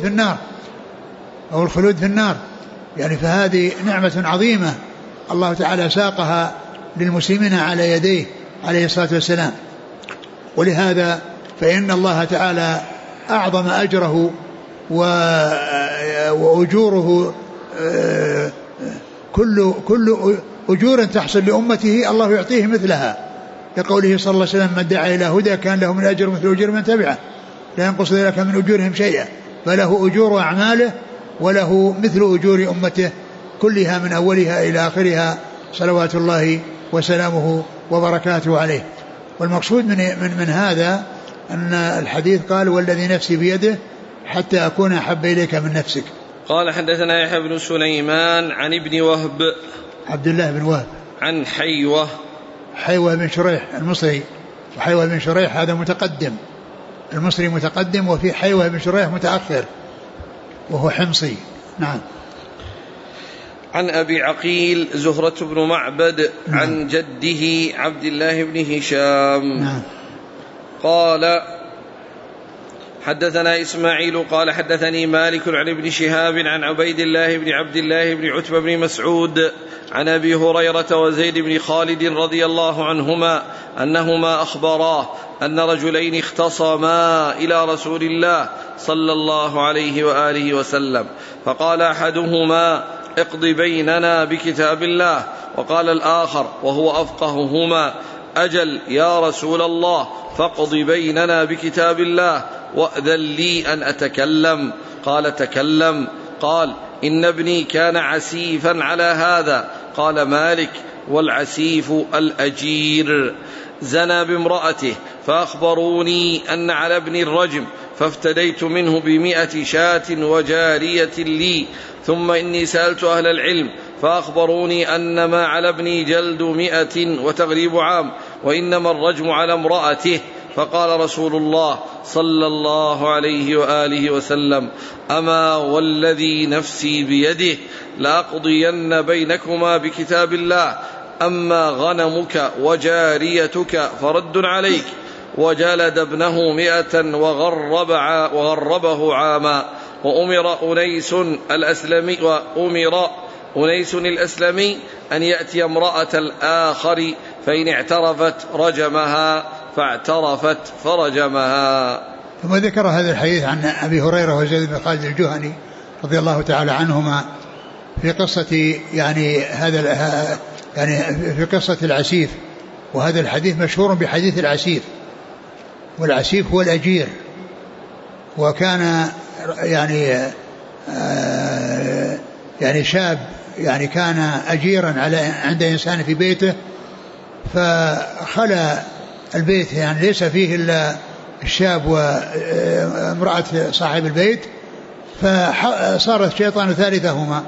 في النار يعني فهذه نعمة عظيمة الله تعالى ساقها للمسلمين على يديه عليه الصلاة والسلام. ولهذا فإن الله تعالى أعظم أجره وأجوره كل أجور تحصل لأمته الله يعطيه مثلها، لقوله صلى الله عليه وسلم من دعا إلى هدى كان له من أجر مثل أجور من تبعه لا ينقص ذلك من أجورهم شيئا، فله أجور أعماله وله مثل أجور أمته كلها من أولها إلى آخرها صلوات الله وسلامه وبركاته عليه. والمقصود من هذا أن الحديث قال والذي نفسي بيده حتى أكون أحب إليك من نفسك. قال حدثنا يحيى بن سليمان عن ابن وهب عبد الله بن وهب عن حيوة بن شريح المصري، وحيوة بن شريح هذا متقدم، المصري متقدم، وفي حيوة بن شريح متأخر وهو حمصي. نعم. عن أبي عقيل زهرة بن معبد نعم. عن جده عبد الله بن هشام نعم. قال حدثنا إسماعيل قال حدثني مالك عن ابن شهاب عن عبيد الله بن عبد الله بن عتبة بن مسعود عن أبي هريرة وزيد بن خالد رضي الله عنهما أنهما أخبراه أن رجلين اختصما إلى رسول الله صلى الله عليه وآله وسلم، فقال أحدهما اقض بيننا بكتاب الله، وقال الآخر وهو أفقههما أجل يا رسول الله فاقض بيننا بكتاب الله وأذن لي أن أتكلم. قال تكلم. قال إن ابني كان عسيفا على هذا. قال مالك والعسيف الأجير. زنى بامرأته فأخبروني أن على ابني الرجم، فافتديت منه 100 شاة وجارية لي، ثم إني سألت أهل العلم فأخبروني أن ما على ابني جلد 100 وتغريب عام، وإنما الرجم على امرأته. فقال رسول الله صلى الله عليه وآله وسلم أما والذي نفسي بيده لأقضين بينكما بكتاب الله، أما غنمك وجاريتك فرد عليك. وجلد ابنه 100 وغربه عاما. وأمر أنيس الأسلمي أن يأتي امرأة الآخر فإن اعترفت رجمها، فاعترفت فرجمها. ثم ذكر هذا الحديث عن أبي هريرة وزيد بن خالد الجهني رضي الله تعالى عنهما في قصة يعني في قصة العسيف. وهذا الحديث مشهور بحديث العسيف، والعسيف هو الأجير. وكان يعني شاب يعني كان أجيرا عند إنسان في بيته، فخلى البيت يعني ليس فيه إلا الشاب وامرأة صاحب البيت، فصار الشيطان ثالثهما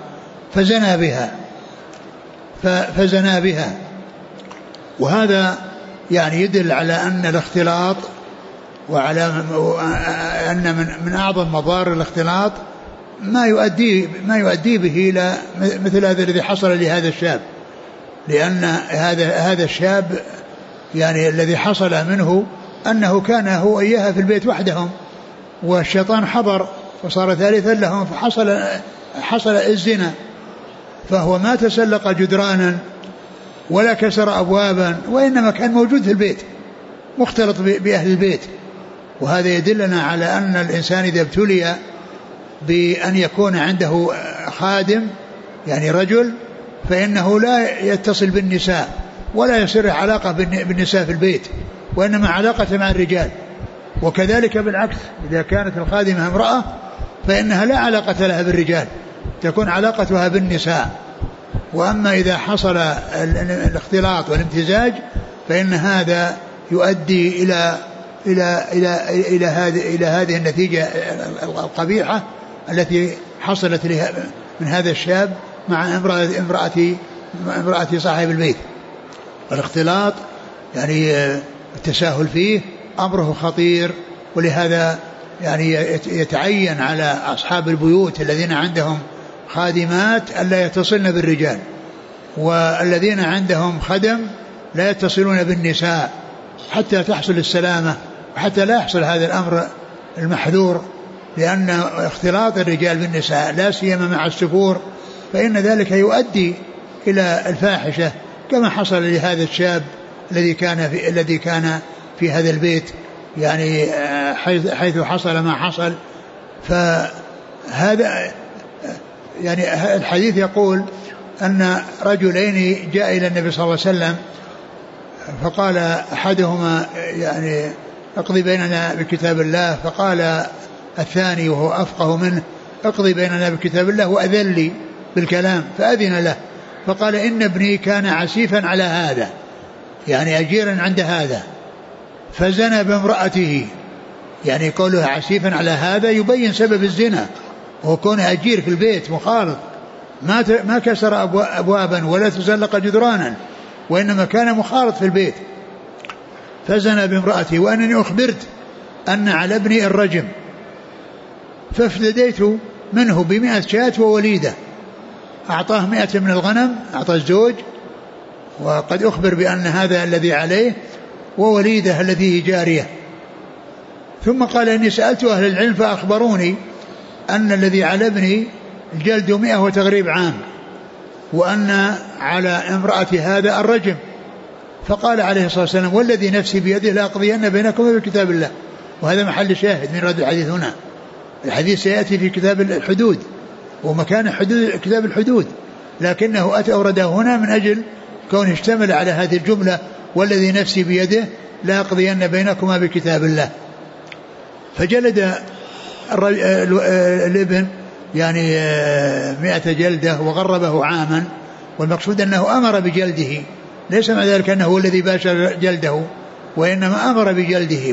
فزنا بها. وهذا يعني يدل على أن الاختلاط وعلى أن من أعظم مضار الاختلاط ما يؤدي به إلى مثل هذا الذي حصل لهذا الشاب، لأن هذا الشاب يعني الذي حصل منه أنه كان هو إياها في البيت وحدهم، والشيطان حضر وصار ثالثا لهم، فحصل الزنا. فهو ما تسلق جدرانا ولا كسر أبوابا، وإنما كان موجود في البيت مختلط بأهل البيت. وهذا يدلنا على أن الإنسان إذا ابتلي بأن يكون عنده خادم يعني رجل، فإنه لا يتصل بالنساء ولا يصير علاقة بالنساء في البيت، وإنما علاقة مع الرجال. وكذلك بالعكس، إذا كانت الخادمة امرأة فإنها لا علاقة لها بالرجال، تكون علاقتها بالنساء. وأما إذا حصل الاختلاط والامتزاج فإن هذا يؤدي إلى هذه النتيجة القبيحة التي حصلت من هذا الشاب مع امرأة صاحب البيت. والاختلاط يعني التساهل فيه أمره خطير، ولهذا يعني يتعين على أصحاب البيوت الذين عندهم خادمات ألا يتصلن بالرجال، والذين عندهم خدم لا يتصلون بالنساء حتى تحصل السلامة، وحتى لا يحصل هذا الأمر المحذور، لأن اختلاط الرجال بالنساء لا سيما مع السفور فإن ذلك يؤدي إلى الفاحشة، كما حصل لهذا الشاب الذي كان في هذا البيت، يعني حيث حصل ما حصل. فهذا يعني الحديث يقول أن رجلين جاء إلى النبي صلى الله عليه وسلم فقال أحدهما يعني اقضي بيننا بكتاب الله، فقال الثاني وهو أفقه منه اقضي بيننا بكتاب الله، وأذن لي بالكلام فأذن له، فقال إن ابني كان عسيفا على هذا، يعني أجيرا عند هذا، فزنى بامرأته. يعني قوله عسيفا على هذا يبين سبب الزنا، وهو كونه أجير في البيت مخالط، ما كسر أبوابا ولا تزلق جدرانا، وإنما كان مخالط في البيت، فزنى بامرأته. وأنني أخبرت أن على ابني الرجم، فافتديت منه ب100 شاة ووليدة. أعطاه 100 من الغنم، أعطى الزوج، وقد أخبر بأن هذا الذي عليه، ووليدة الذي هي جارية. ثم قال إني سألت أهل العلم فأخبروني أن الذي على ابني الجلد 100 وتغريب عام، وأن على امرأة هذا الرجم. فقال عليه الصلاة والسلام والذي نفسي بيده لأقضين بينكم بكتاب الله. وهذا محل شاهد من رد الحديث هنا. الحديث سيأتي في كتاب الحدود ومكان كتاب الحدود، لكنه أورده هنا من أجل كونه اشتمل على هذه الجملة والذي نفسي بيده لأقضين بينكما بكتاب الله. فجلد الابن يعني 100 جلدة وغربه عاما، والمقصود أنه أمر بجلده، ليس مع ذلك أنه هو الذي باشر جلده، وإنما أمر بجلده،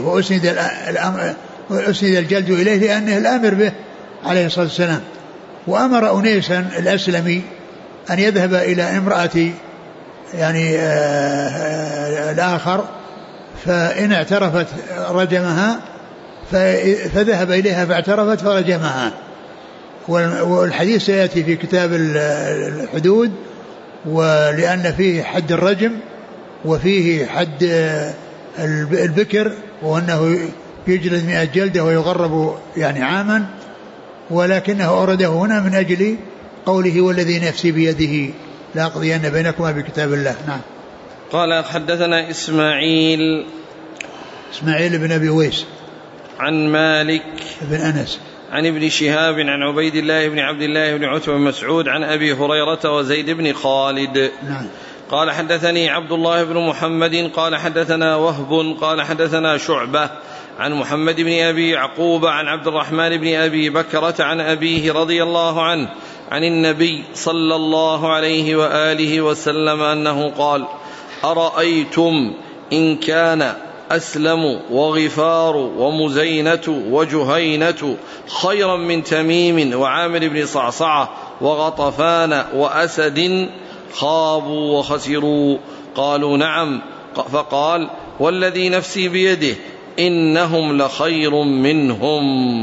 وأسند الجلد إليه لأنه الآمر به عليه الصلاة والسلام. وأمر أنيسا الأسلمي أن يذهب إلى امرأة يعني الآخر، فإن اعترفت رجمها، فذهب إليها فاعترفت فرجمها. والحديث سيأتي في كتاب الحدود، ولأن فيه حد الرجم وفيه حد البكر، وأنه يجلد 100 جلدة ويغرب يعني عاما، ولكنه أورده هنا من أجل قوله والذي نفسي بيده لأقضين بينكما بكتاب الله. نعم. قال حدثنا إسماعيل بن أبي ويس عن مالك بن أنس عن ابن شهاب عن عبيد الله بن عبد الله بن عتبة بن مسعود عن أبي هريرة وزيد بن خالد. نعم. قال حدثني عبد الله بن محمد قال حدثنا وهب قال حدثنا شعبة عن محمد بن أبي يعقوب عن عبد الرحمن بن أبي بكرة عن أبيه رضي الله عنه عن النبي صلى الله عليه وآله وسلم أنه قال أرأيتم إن كان أسلم وغفار ومزينة وجهينة خيرا من تميم وعامر بن صعصعة وغطفان وأسد خابوا وخسروا؟ قالوا نعم. فقال والذي نفسي بيده إنهم لخير منهم.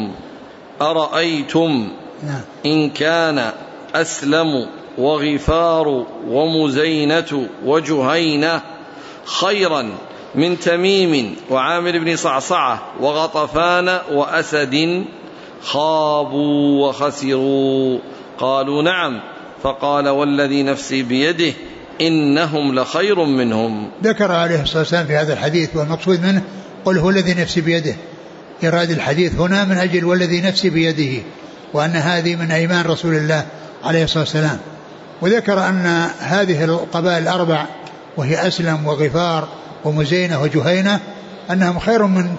أرأيتم إن كان أسلم وغفار ومزينة وجهينة خيرا من تميم وعامر بن صعصعة وغطفان وأسد خابوا وخسروا؟ قالوا نعم. فقال والذي نفسي بيده إنهم لخير منهم. ذكر عليه الصلاة والسلام في هذا الحديث، والمقصود منه قل هو الذي نفسي بيده، إراد الحديث هنا من أجل والذي نفسي بيده، وأن هذه من أيمان رسول الله عليه الصلاة والسلام. وذكر أن هذه القبائل الأربع وهي أسلم وغفار ومزينة وجهينة أنهم خير من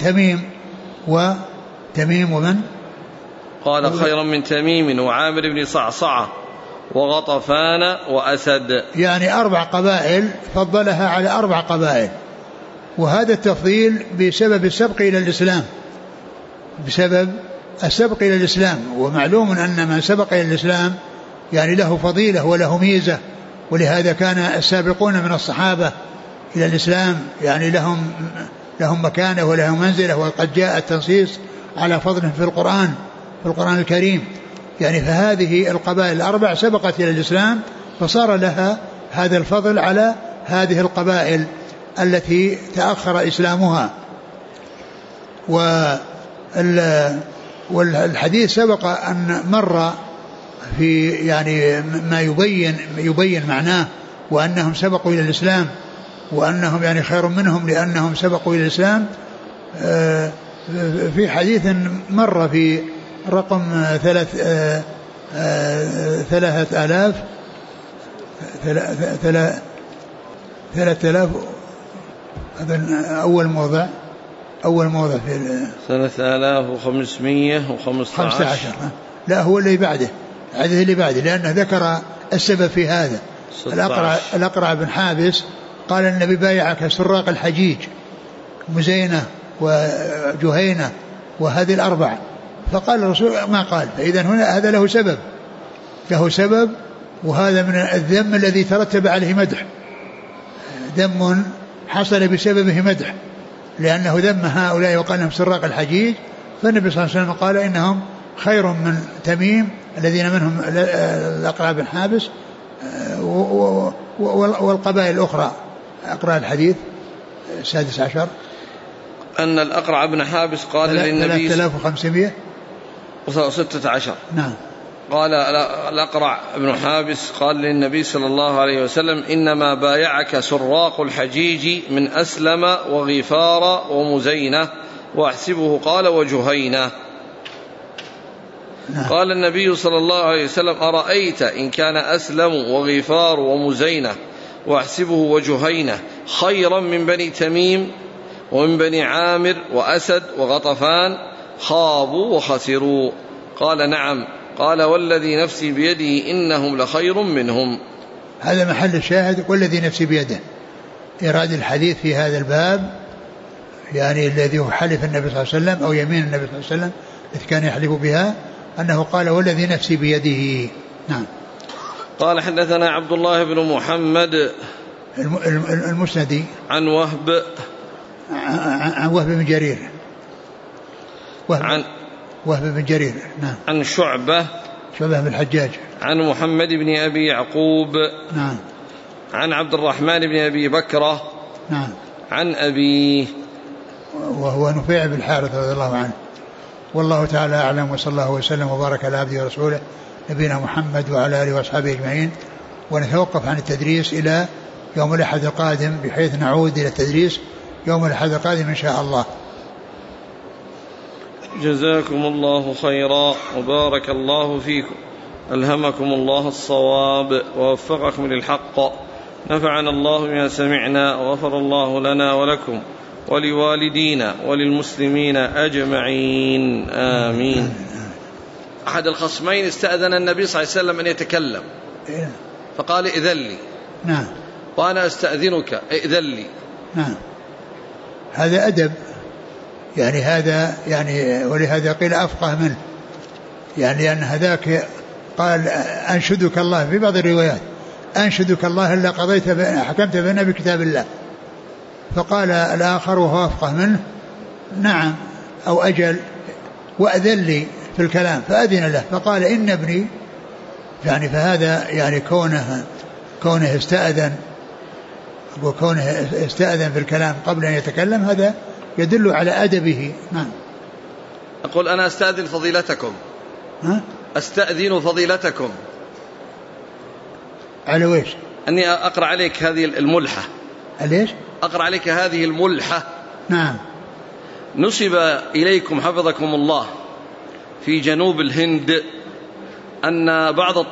تميم ومن قال خير من تميم وعامر بن صعصعة وغطفان وأسد، يعني 4 قبائل فضلها على 4 قبائل. وهذا التفضيل بسبب السبق إلى الإسلام، ومعلوم أن من سبق إلى الإسلام يعني له فضيلة وله ميزة، ولهذا كان السابقون من الصحابة إلى الإسلام يعني لهم مكانة ولهم منزلة، وقد جاء التنصيص على فضلهم في القرآن الكريم. يعني فهذه القبائل الأربع سبقت إلى الإسلام فصار لها هذا الفضل على هذه القبائل التي تأخر إسلامها. والحديث سبق أن مر في يعني ما يبين معناه، وأنهم سبقوا إلى الإسلام، وأنهم يعني خير منهم لأنهم سبقوا إلى الإسلام. في حديث مر في رقم 3000 هذا أول موضع في 3515. لا هو اللي بعده، الحديث اللي بعده، لأنه ذكر السبب في هذا. الأقرع بن حابس قال النبي بايعك سراق الحجيج مزينة وجهينة وهذه الأربع، فقال الرسول ما قال. فإذا هنا هذا له سبب، وهذا من الذم الذي ترتب عليه مدح، ذم حصل بسببه مدح، لأنه ذم هؤلاء وقال لهم سراق الحجيج، فالنبي صلى الله عليه وسلم قال إنهم خير من تميم الذين منهم الأقرع بن حابس والقبائل الأخرى. أقرأ الحديث 16 أن الأقرع بن حابس قال للنبي 3516. نعم. قال الأقرع بن حابس قال للنبي صلى الله عليه وسلم إنما بايعك سراق الحجيج من أسلم وغفار ومزينة وأحسبه قال وجهينة. نعم. قال النبي صلى الله عليه وسلم أرأيت إن كان أسلم وغفار ومزينة وأحسبه وجهينة خيرا من بني تميم ومن بني عامر وأسد وغطفان خابوا وخسروا؟ قال نعم. قال والذي نفسي بيده إنهم لخير منهم. هذا محل الشاهد، والذي نفسي بيده، إرادة الحديث في هذا الباب، يعني الذي هو حلف النبي صلى الله عليه وسلم أو يمين النبي صلى الله عليه وسلم التي كان يحلف بها، أنه قال والذي نفسي بيده. نعم. قال حدثنا عبد الله بن محمد المسندي عن وهب بن جرير، وهب بن جرير. نعم. عن شعبة بن الحجاج عن محمد بن أبي يعقوب. نعم. عن عبد الرحمن بن أبي بكرة. نعم. عن أبيه وهو نفيع بن الحارث رضي الله عنه. والله تعالى أعلم، وصلى الله وسلم وبارك على عبده ورسوله نبينا محمد وعلى آله وأصحابه أجمعين. ونتوقف عن التدريس إلى يوم الأحد القادم، بحيث نعود إلى التدريس يوم الأحد القادم إن شاء الله. جزاكم الله خيرا وبارك الله فيكم، ألهمكم الله الصواب ووفقكم للحق، نفعنا الله بما سمعنا وغفر الله لنا ولكم ولوالدينا وللمسلمين أجمعين آمين. أحد الخصمين استأذن النبي صلى الله عليه وسلم أن يتكلم، فقال إذن لي. نعم. وأنا أستأذنك إذن لي. نعم. هذا أدب، يعني هذا يعني، ولهذا قيل أفقه منه، يعني لأن هذاك قال أنشدك الله، في بعض الروايات أنشدك الله إلا قضيت حكمت بيننا بكتاب الله. فقال الآخر وهو أفقه منه نعم أو أجل، وأذن لي في الكلام، فأذن له فقال إن ابني، يعني فهذا يعني كونه استأذن في الكلام قبل أن يتكلم، هذا يدل على أدبه. نعم. أقول أنا أستأذن فضيلتكم. أستأذن فضيلتكم على ويش؟ أني أقرأ عليك هذه الملحة. ليش؟ أقرأ عليك هذه الملحة. نعم. نسب إليكم حفظكم الله في جنوب الهند أن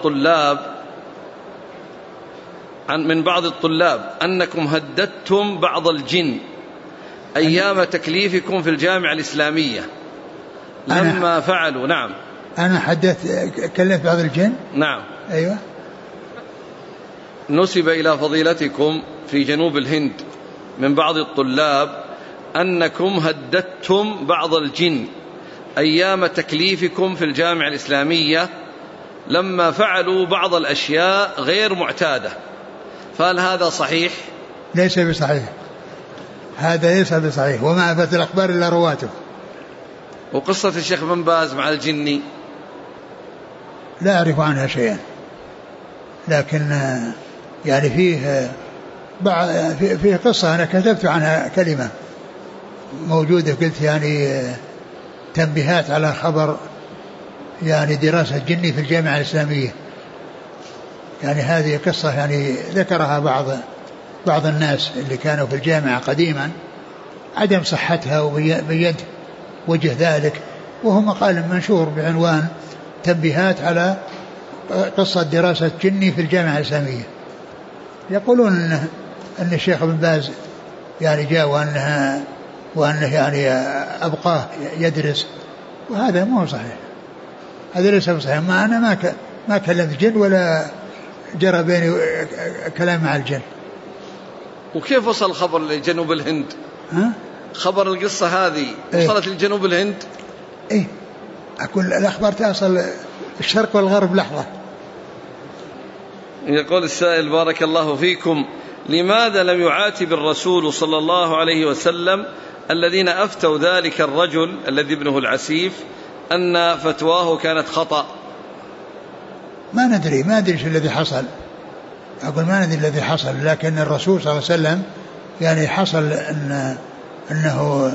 من بعض الطلاب أنكم هددتم بعض الجن أيام تكليفكم في الجامعة الإسلامية لما فعلوا. نعم. أنا كلمت بعض الجن. نعم. أيوة. نسب إلى فضيلتكم في جنوب الهند من بعض الطلاب أنكم هددتم بعض الجن أيام تكليفكم في الجامعة الإسلامية لما فعلوا بعض الأشياء غير معتادة، فهل هذا صحيح؟ ليس بصحيح، هذا ليس بصحيح، وما أثبت الأخبار إلا رواته. وقصة الشيخ بن باز مع الجني لا أعرف عنها شيئا، لكن يعني فيه قصة أنا كتبت عنها كلمة موجودة، قلت يعني تنبيهات على خبر يعني دراسة جني في الجامعة الإسلامية. يعني هذه قصة يعني ذكرها بعض الناس اللي كانوا في الجامعة قديما، عدم صحتها، وبينت وجه ذلك، وهو مقال منشور بعنوان تنبيهات على قصة دراسة جني في الجامعة الإسلامية. يقولون أن الشيخ بن باز يعني جاء وأنه يعني أبقاه يدرس، وهذا مو صحيح، هذا ليس صحيح. ما أنا ما كلمت جن ولا جرى بيني كلام مع الجن. وكيف وصل خبر لجنوب الهند؟ خبر القصة هذه وصلت لجنوب الهند؟ إيه، أقول الأخبار تصل الشرق والغرب لحظة. يقول السائل بارك الله فيكم: لماذا لم يعاتب الرسول صلى الله عليه وسلم الذين أفتوا ذلك الرجل الذي ابنه العسيف أن فتواه كانت خطأ؟ ما ندري شو الذي حصل، أقول ما ندري الذي حصل، لكن الرسول صلى الله عليه وسلم يعني حصل أنه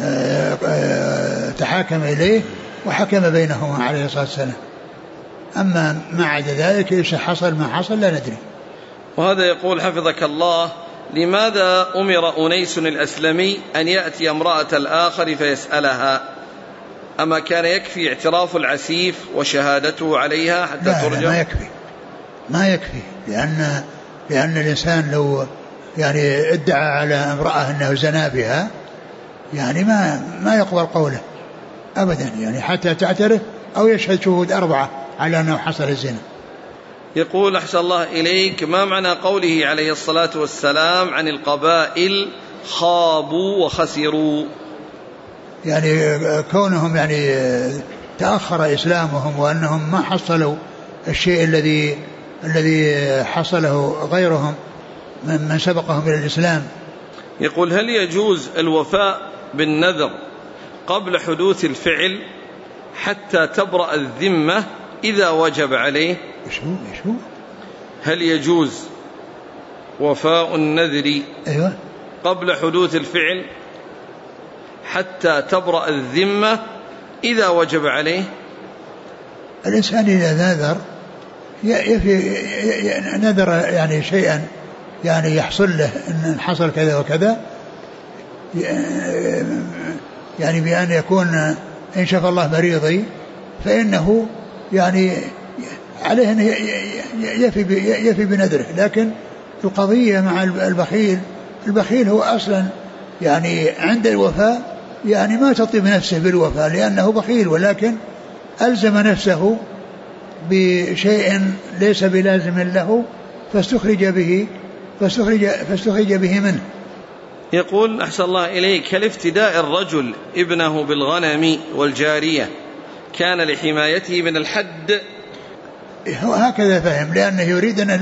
تحاكم إليه وحكم بينهما عليه الصلاة والسلام. أما ما عدا ذلك إيش حصل ما حصل لا ندري. وهذا يقول حفظك الله: لماذا أمر أنيس الأسلمي أن يأتي امرأة الآخر فيسألها؟ أما كان يكفي اعتراف العسيف وشهادته عليها حتى ترجع؟ لا ما يكفي لأن الإنسان لو يعني ادعى على امرأة أنه زنا بها يعني ما يقبل قوله أبدا، يعني حتى تعترف أو يشهد شهود 4 على أنه حصل الزنا. يقول أحسن الله إليك: ما معنى قوله عليه الصلاة والسلام عن القبائل خابوا وخسروا؟ يعني كونهم يعني تأخر إسلامهم وأنهم ما حصلوا الشيء الذي حصله غيرهم من سبقهم إلى الإسلام. يقول: هل يجوز الوفاء بالنذر قبل حدوث الفعل حتى تبرأ الذمة إذا وجب عليه؟ شو؟ هل يجوز وفاء النذر أيوة قبل حدوث الفعل حتى تبرأ الذمة إذا وجب عليه؟ الإنسان إذا نذر نذر يعني شيئا يعني يحصل له إن حصل كذا وكذا، يعني بأن يكون إن شاء الله مريضي فإنه يعني عليه أن يفي بنذره. لكن القضية مع البخيل هو أصلا يعني عند الوفاء يعني ما تطيب نفسه بالوفاء لأنه بخيل، ولكن ألزم نفسه بشيء ليس بلازم له فاستخرج به منه. يقول أحسن الله إليك: هل افتداء الرجل ابنه بالغنم والجارية كان لحمايته من الحد؟ هكذا فهم، لأنه يريد أن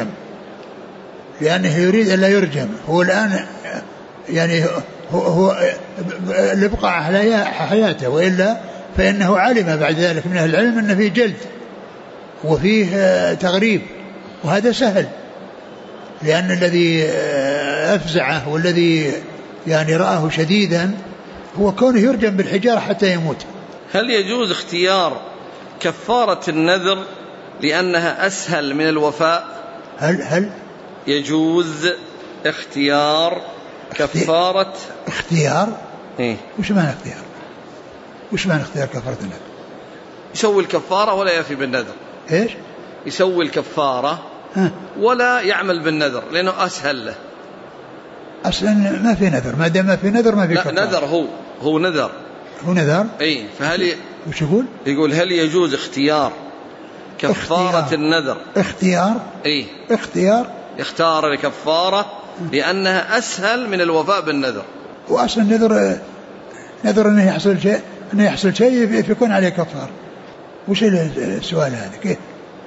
لا يرجم، هو الآن يعني هو لبقاء حياته، وإلا فإنه علم بعد ذلك من أهل العلم أن فيه جلد وفيه تغريب، وهذا سهل، لأن الذي أفزعه والذي يعني رآه شديدا هو كونه يرجم بالحجارة حتى يموت. هل يجوز اختيار كفارة النذر لأنها أسهل من الوفاء؟ هل يجوز اختيار كفارة اختيار؟ إيه؟ وش معنى اختيار كفارة النذر؟ يسوي الكفارة ولا يفي بالنذر. إيش؟ يسوي الكفارة ولا يعمل بالنذر لأنه أسهل له. أصلا ما في نذر، ما دام ما في نذر ما في كفارة. نذر هو نذر. إيه، فهل وش يقول؟ يقول: هل يجوز اختيار كفارة النذر؟ اختيار. إيه، يختار الكفارة لأنها أسهل من الوفاء بالنذر. وأصلا نذر أنه يحصل شيء يكون عليه كفار. وش السؤال هذا؟ كيف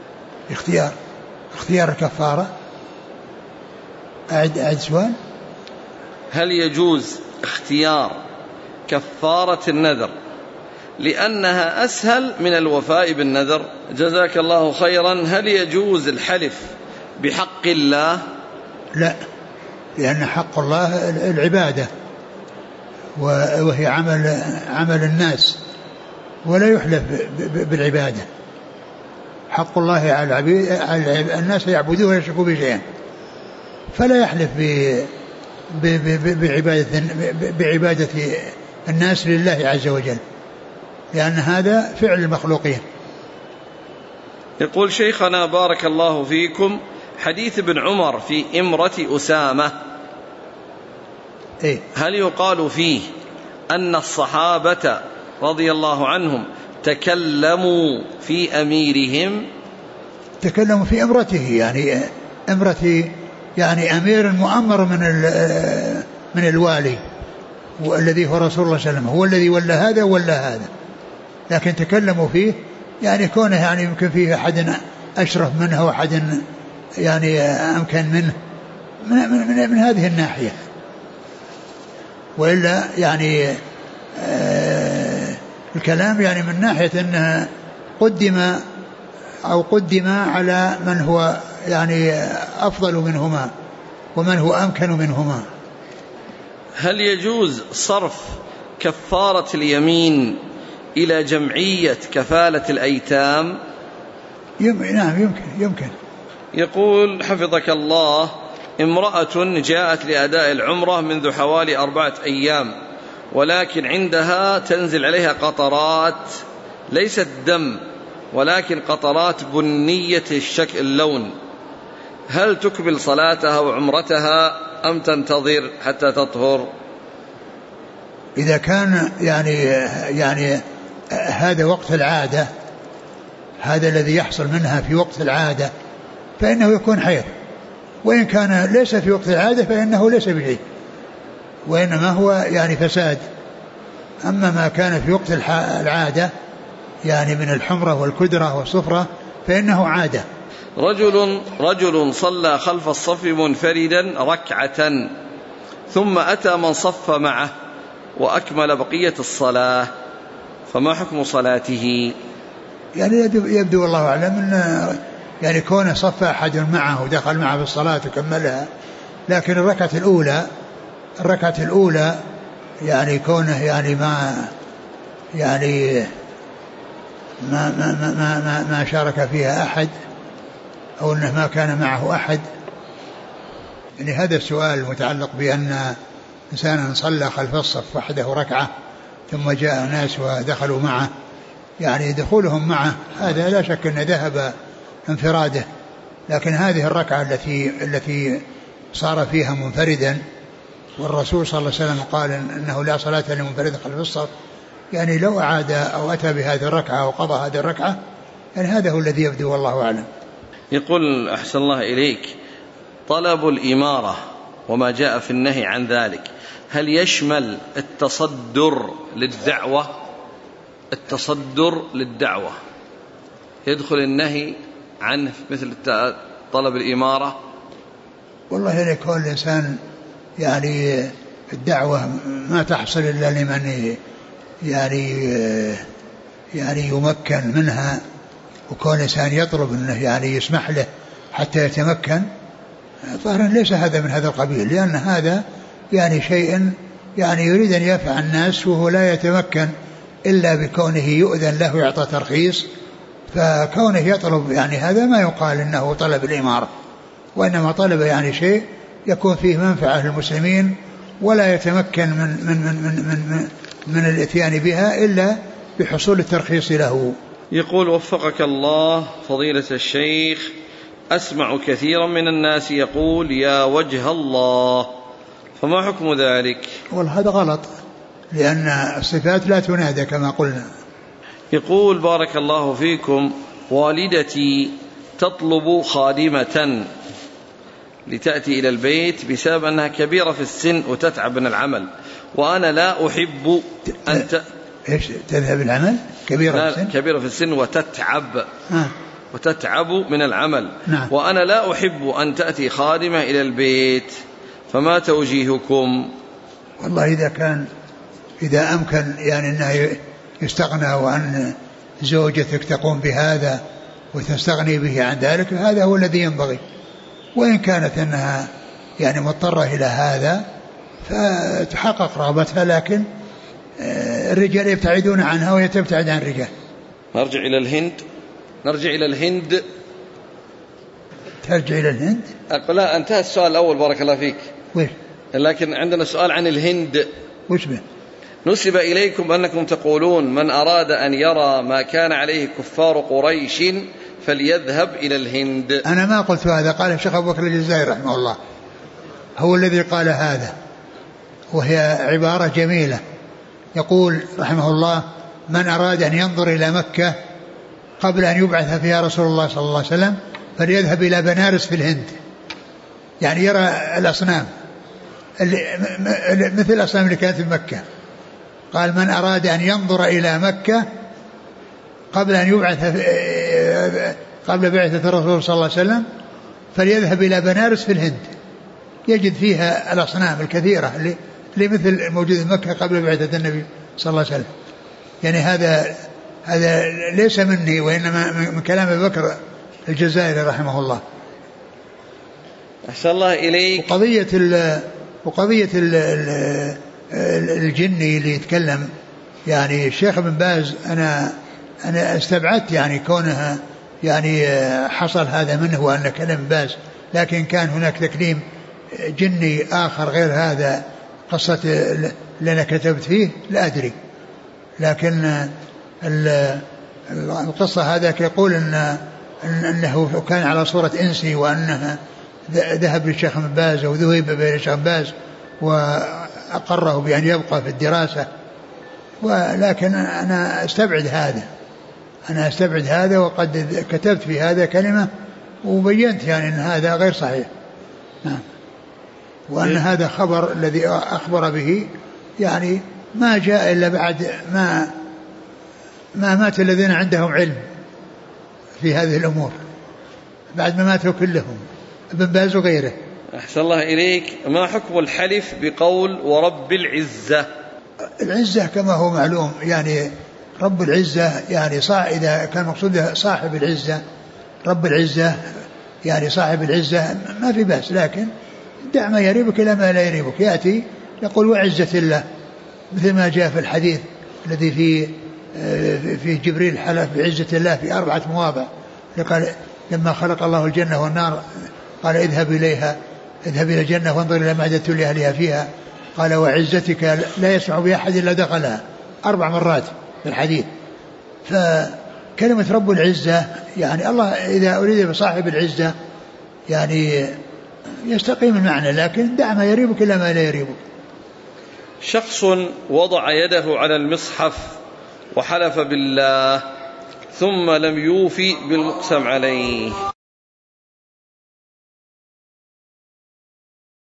اختيار الكفارة؟ أعد سؤال. هل يجوز اختيار كفارة النذر لأنها أسهل من الوفاء بالنذر؟ جزاك الله خيرا. هل يجوز الحلف بحق الله؟ لا، لأن حق الله العبادة وهي عمل الناس، ولا يحلف بالعبادة. حق الله على الناس يعبدوه ولا يشركوا به شيئا، فلا يحلف بعبادة الناس لله عز وجل، لأن هذا فعل المخلوقين. يقول شيخنا بارك الله فيكم: حديث ابن عمر في إمرة أسامة، هل يقال فيه أن الصحابة رضي الله عنهم تكلموا في أميرهم؟ تكلموا في إمرته، يعني إمرة يعني أمير مؤمر من الوالي، والذي هو رسول الله صلى الله عليه وسلم، هو الذي ولى هذا وولى هذا، لكن تكلموا فيه يعني كونه يعني يمكن فيه أحد أشرف منه وأحد يعني أمكن منه من هذه الناحية. وإلا يعني الكلام يعني من ناحية أنه قدم على من هو يعني أفضل منهما ومن هو أمكن منهما. هل يجوز صرف كفارة اليمين إلى جمعية كفالة الأيتام؟ نعم يمكن. يقول حفظك الله: امرأة جاءت لأداء العمرة منذ حوالي 4 أيام، ولكن عندها تنزل عليها قطرات ليست دم، ولكن قطرات بنية اللون، هل تكمل صلاتها وعمرتها أم تنتظر حتى تطهر؟ إذا كان يعني هذا وقت العادة، هذا الذي يحصل منها في وقت العادة فإنه يكون حيض، وإن كان ليس في وقت العادة فإنه ليس بشيء، وإنما هو يعني فساد. أما ما كان في وقت العادة يعني من الحمرة والكدرة والصفرة فإنه عادة. رجل صلى خلف الصف منفردا ركعة، ثم أتى من صف معه وأكمل بقية الصلاة، فما حكم صلاته؟ يعني يبدو والله أعلم أن يعني كونه صف أحد معه ودخل معه في الصلاة وكملها، لكن الركعة الأولى يعني كونه يعني ما شارك فيها أحد، أو أنه ما كان معه أحد. يعني هذا السؤال المتعلق بأن إنسانا صلى خلف الصف وحده ركعة ثم جاء ناس ودخلوا معه، يعني دخولهم معه هذا لا شك أن ذهب انفراده، لكن هذه الركعة التي صار فيها منفردا، والرسول صلى الله عليه وسلم قال إنه لا صلاة لمنفرد خلف الصف، يعني لو أعاد أو أتى بهذه الركعة أو قضى هذه الركعة، يعني هذا هو الذي يبدو والله أعلم. يقول أحسن الله إليك: طلب الإمارة وما جاء في النهي عن ذلك هل يشمل التصدر للدعوة؟ يدخل النهي عنه مثل طلب الإمارة؟ والله يعني كل إنسان يعني الدعوة ما تحصل إلا لمن يعني يمكن منها، وكون إنسان يطلب أنه يعني يسمح له حتى يتمكن، ظاهرا ليس هذا من هذا القبيل، لأن هذا يعني شيء يعني يريد أن ينفع الناس وهو لا يتمكن إلا بكونه يؤذن له يعطى ترخيص، فكونه يطلب يعني هذا ما يقال إنه طلب الإمارة، وإنما طلب يعني شيء يكون فيه منفعة للمسلمين ولا يتمكن من الاتيان بها إلا بحصول الترخيص له. يقول: وفقك الله فضيلة الشيخ، أسمع كثيرا من الناس يقول يا وجه الله، فما حكم ذلك؟ والله هذا غلط، لأن الصفات لا تنادى كما قلنا. يقول: بارك الله فيكم، والدتي تطلب خادمة لتأتي إلى البيت بسبب أنها كبيرة في السن وتتعب من العمل، وأنا لا أحب أن إيش تذهب العمل كبيرة في السن؟ كبيرة في السن وتتعب من العمل. نعم. وأنا لا أحب أن تأتي خادمة إلى البيت، فما توجيهكم؟ والله إذا أمكن يعني أنه يستغنى وأن زوجتك تقوم بهذا وتستغني به عن ذلك، هذا هو الذي ينبغي. وإن كانت أنها يعني مضطرة إلى هذا فتحقق رغبتها، لكن الرجال يبتعدون عنها وهي تبتعد عن الرجال. نرجع إلى الهند. ترجع إلى الهند؟ لا، انتهى السؤال الأول بارك الله فيك. ويش؟ لكن عندنا سؤال عن الهند. وش به؟ نسب إليكم أنكم تقولون من أراد أن يرى ما كان عليه كفار قريش فليذهب إلى الهند. أنا ما قلت هذا، قال الشيخ أبو بكر الجزائري رحمه الله، هو الذي قال هذا، وهي عبارة جميلة. يقول رحمه الله: من أراد أن ينظر إلى مكة قبل أن يبعث فيها رسول الله صلى الله عليه وسلم فليذهب إلى بنارس في الهند، يعني يرى الأصنام مثل الأصنام اللي كانت في مكة. قال: من أراد أن ينظر إلى مكة قبل أن يبعث قبل بعثة الرسول صلى الله عليه وسلم فليذهب إلى بنارس في الهند، يجد فيها الأصنام الكثيرة اللي مثل موجود في مكة قبل بعثة النبي صلى الله عليه وسلم. يعني هذا ليس مني، وإنما من كلام أبي بكر الجزائري رحمه الله. أحسن الله إليك. وقضية الجني اللي يتكلم، يعني الشيخ ابن باز أنا استبعدت يعني كونها يعني حصل هذا منه وأن كلام باز، لكن كان هناك تكليم جني آخر غير هذا قصة اللي أنا كتبت فيه لا أدري. لكن القصة هذا يقول أنه كان على صورة إنسي، وأنها ذهب للشيخ ابن باز أو ذهب إلى الشيخ ابن باز وأقره بأن يبقى في الدراسة. ولكن أنا أستبعد هذا وقد كتبت في هذا كلمة وبينت يعني أن هذا غير صحيح. نعم. وأن هذا خبر الذي أخبر به يعني ما جاء إلا بعد ما مات الذين عندهم علم في هذه الأمور، بعد ما ماتوا كلهم ابن باز وغيره. أحسن الله إليك. ما حكم الحلف بقول ورب العزة؟ العزة كما هو معلوم يعني رب العزة يعني إذا كان مقصوده صاحب العزة، رب العزة يعني صاحب العزة ما في بأس، لكن دع ما يريبك إلى ما لا يريبك. يأتي يقول وعزة الله، مثل ما جاء في الحديث الذي في جبريل حلف بعزة الله في 4 مواضع. قال لما خلق الله الجنة والنار قال اذهب إلى الجنة وانظر إلى ما أعددت لأهلها فيها، قال وعزتك لا يسمع بأحد إلا دخلها 4 مرات في الحديث. فكلمة رب العزة يعني الله إذا أريد بصاحب العزة يعني يستقيم المعنى، لكن دع ما يريبك إلا ما لا يريبك. شخص وضع يده على المصحف وحلف بالله ثم لم يوفي بالمقسم عليه.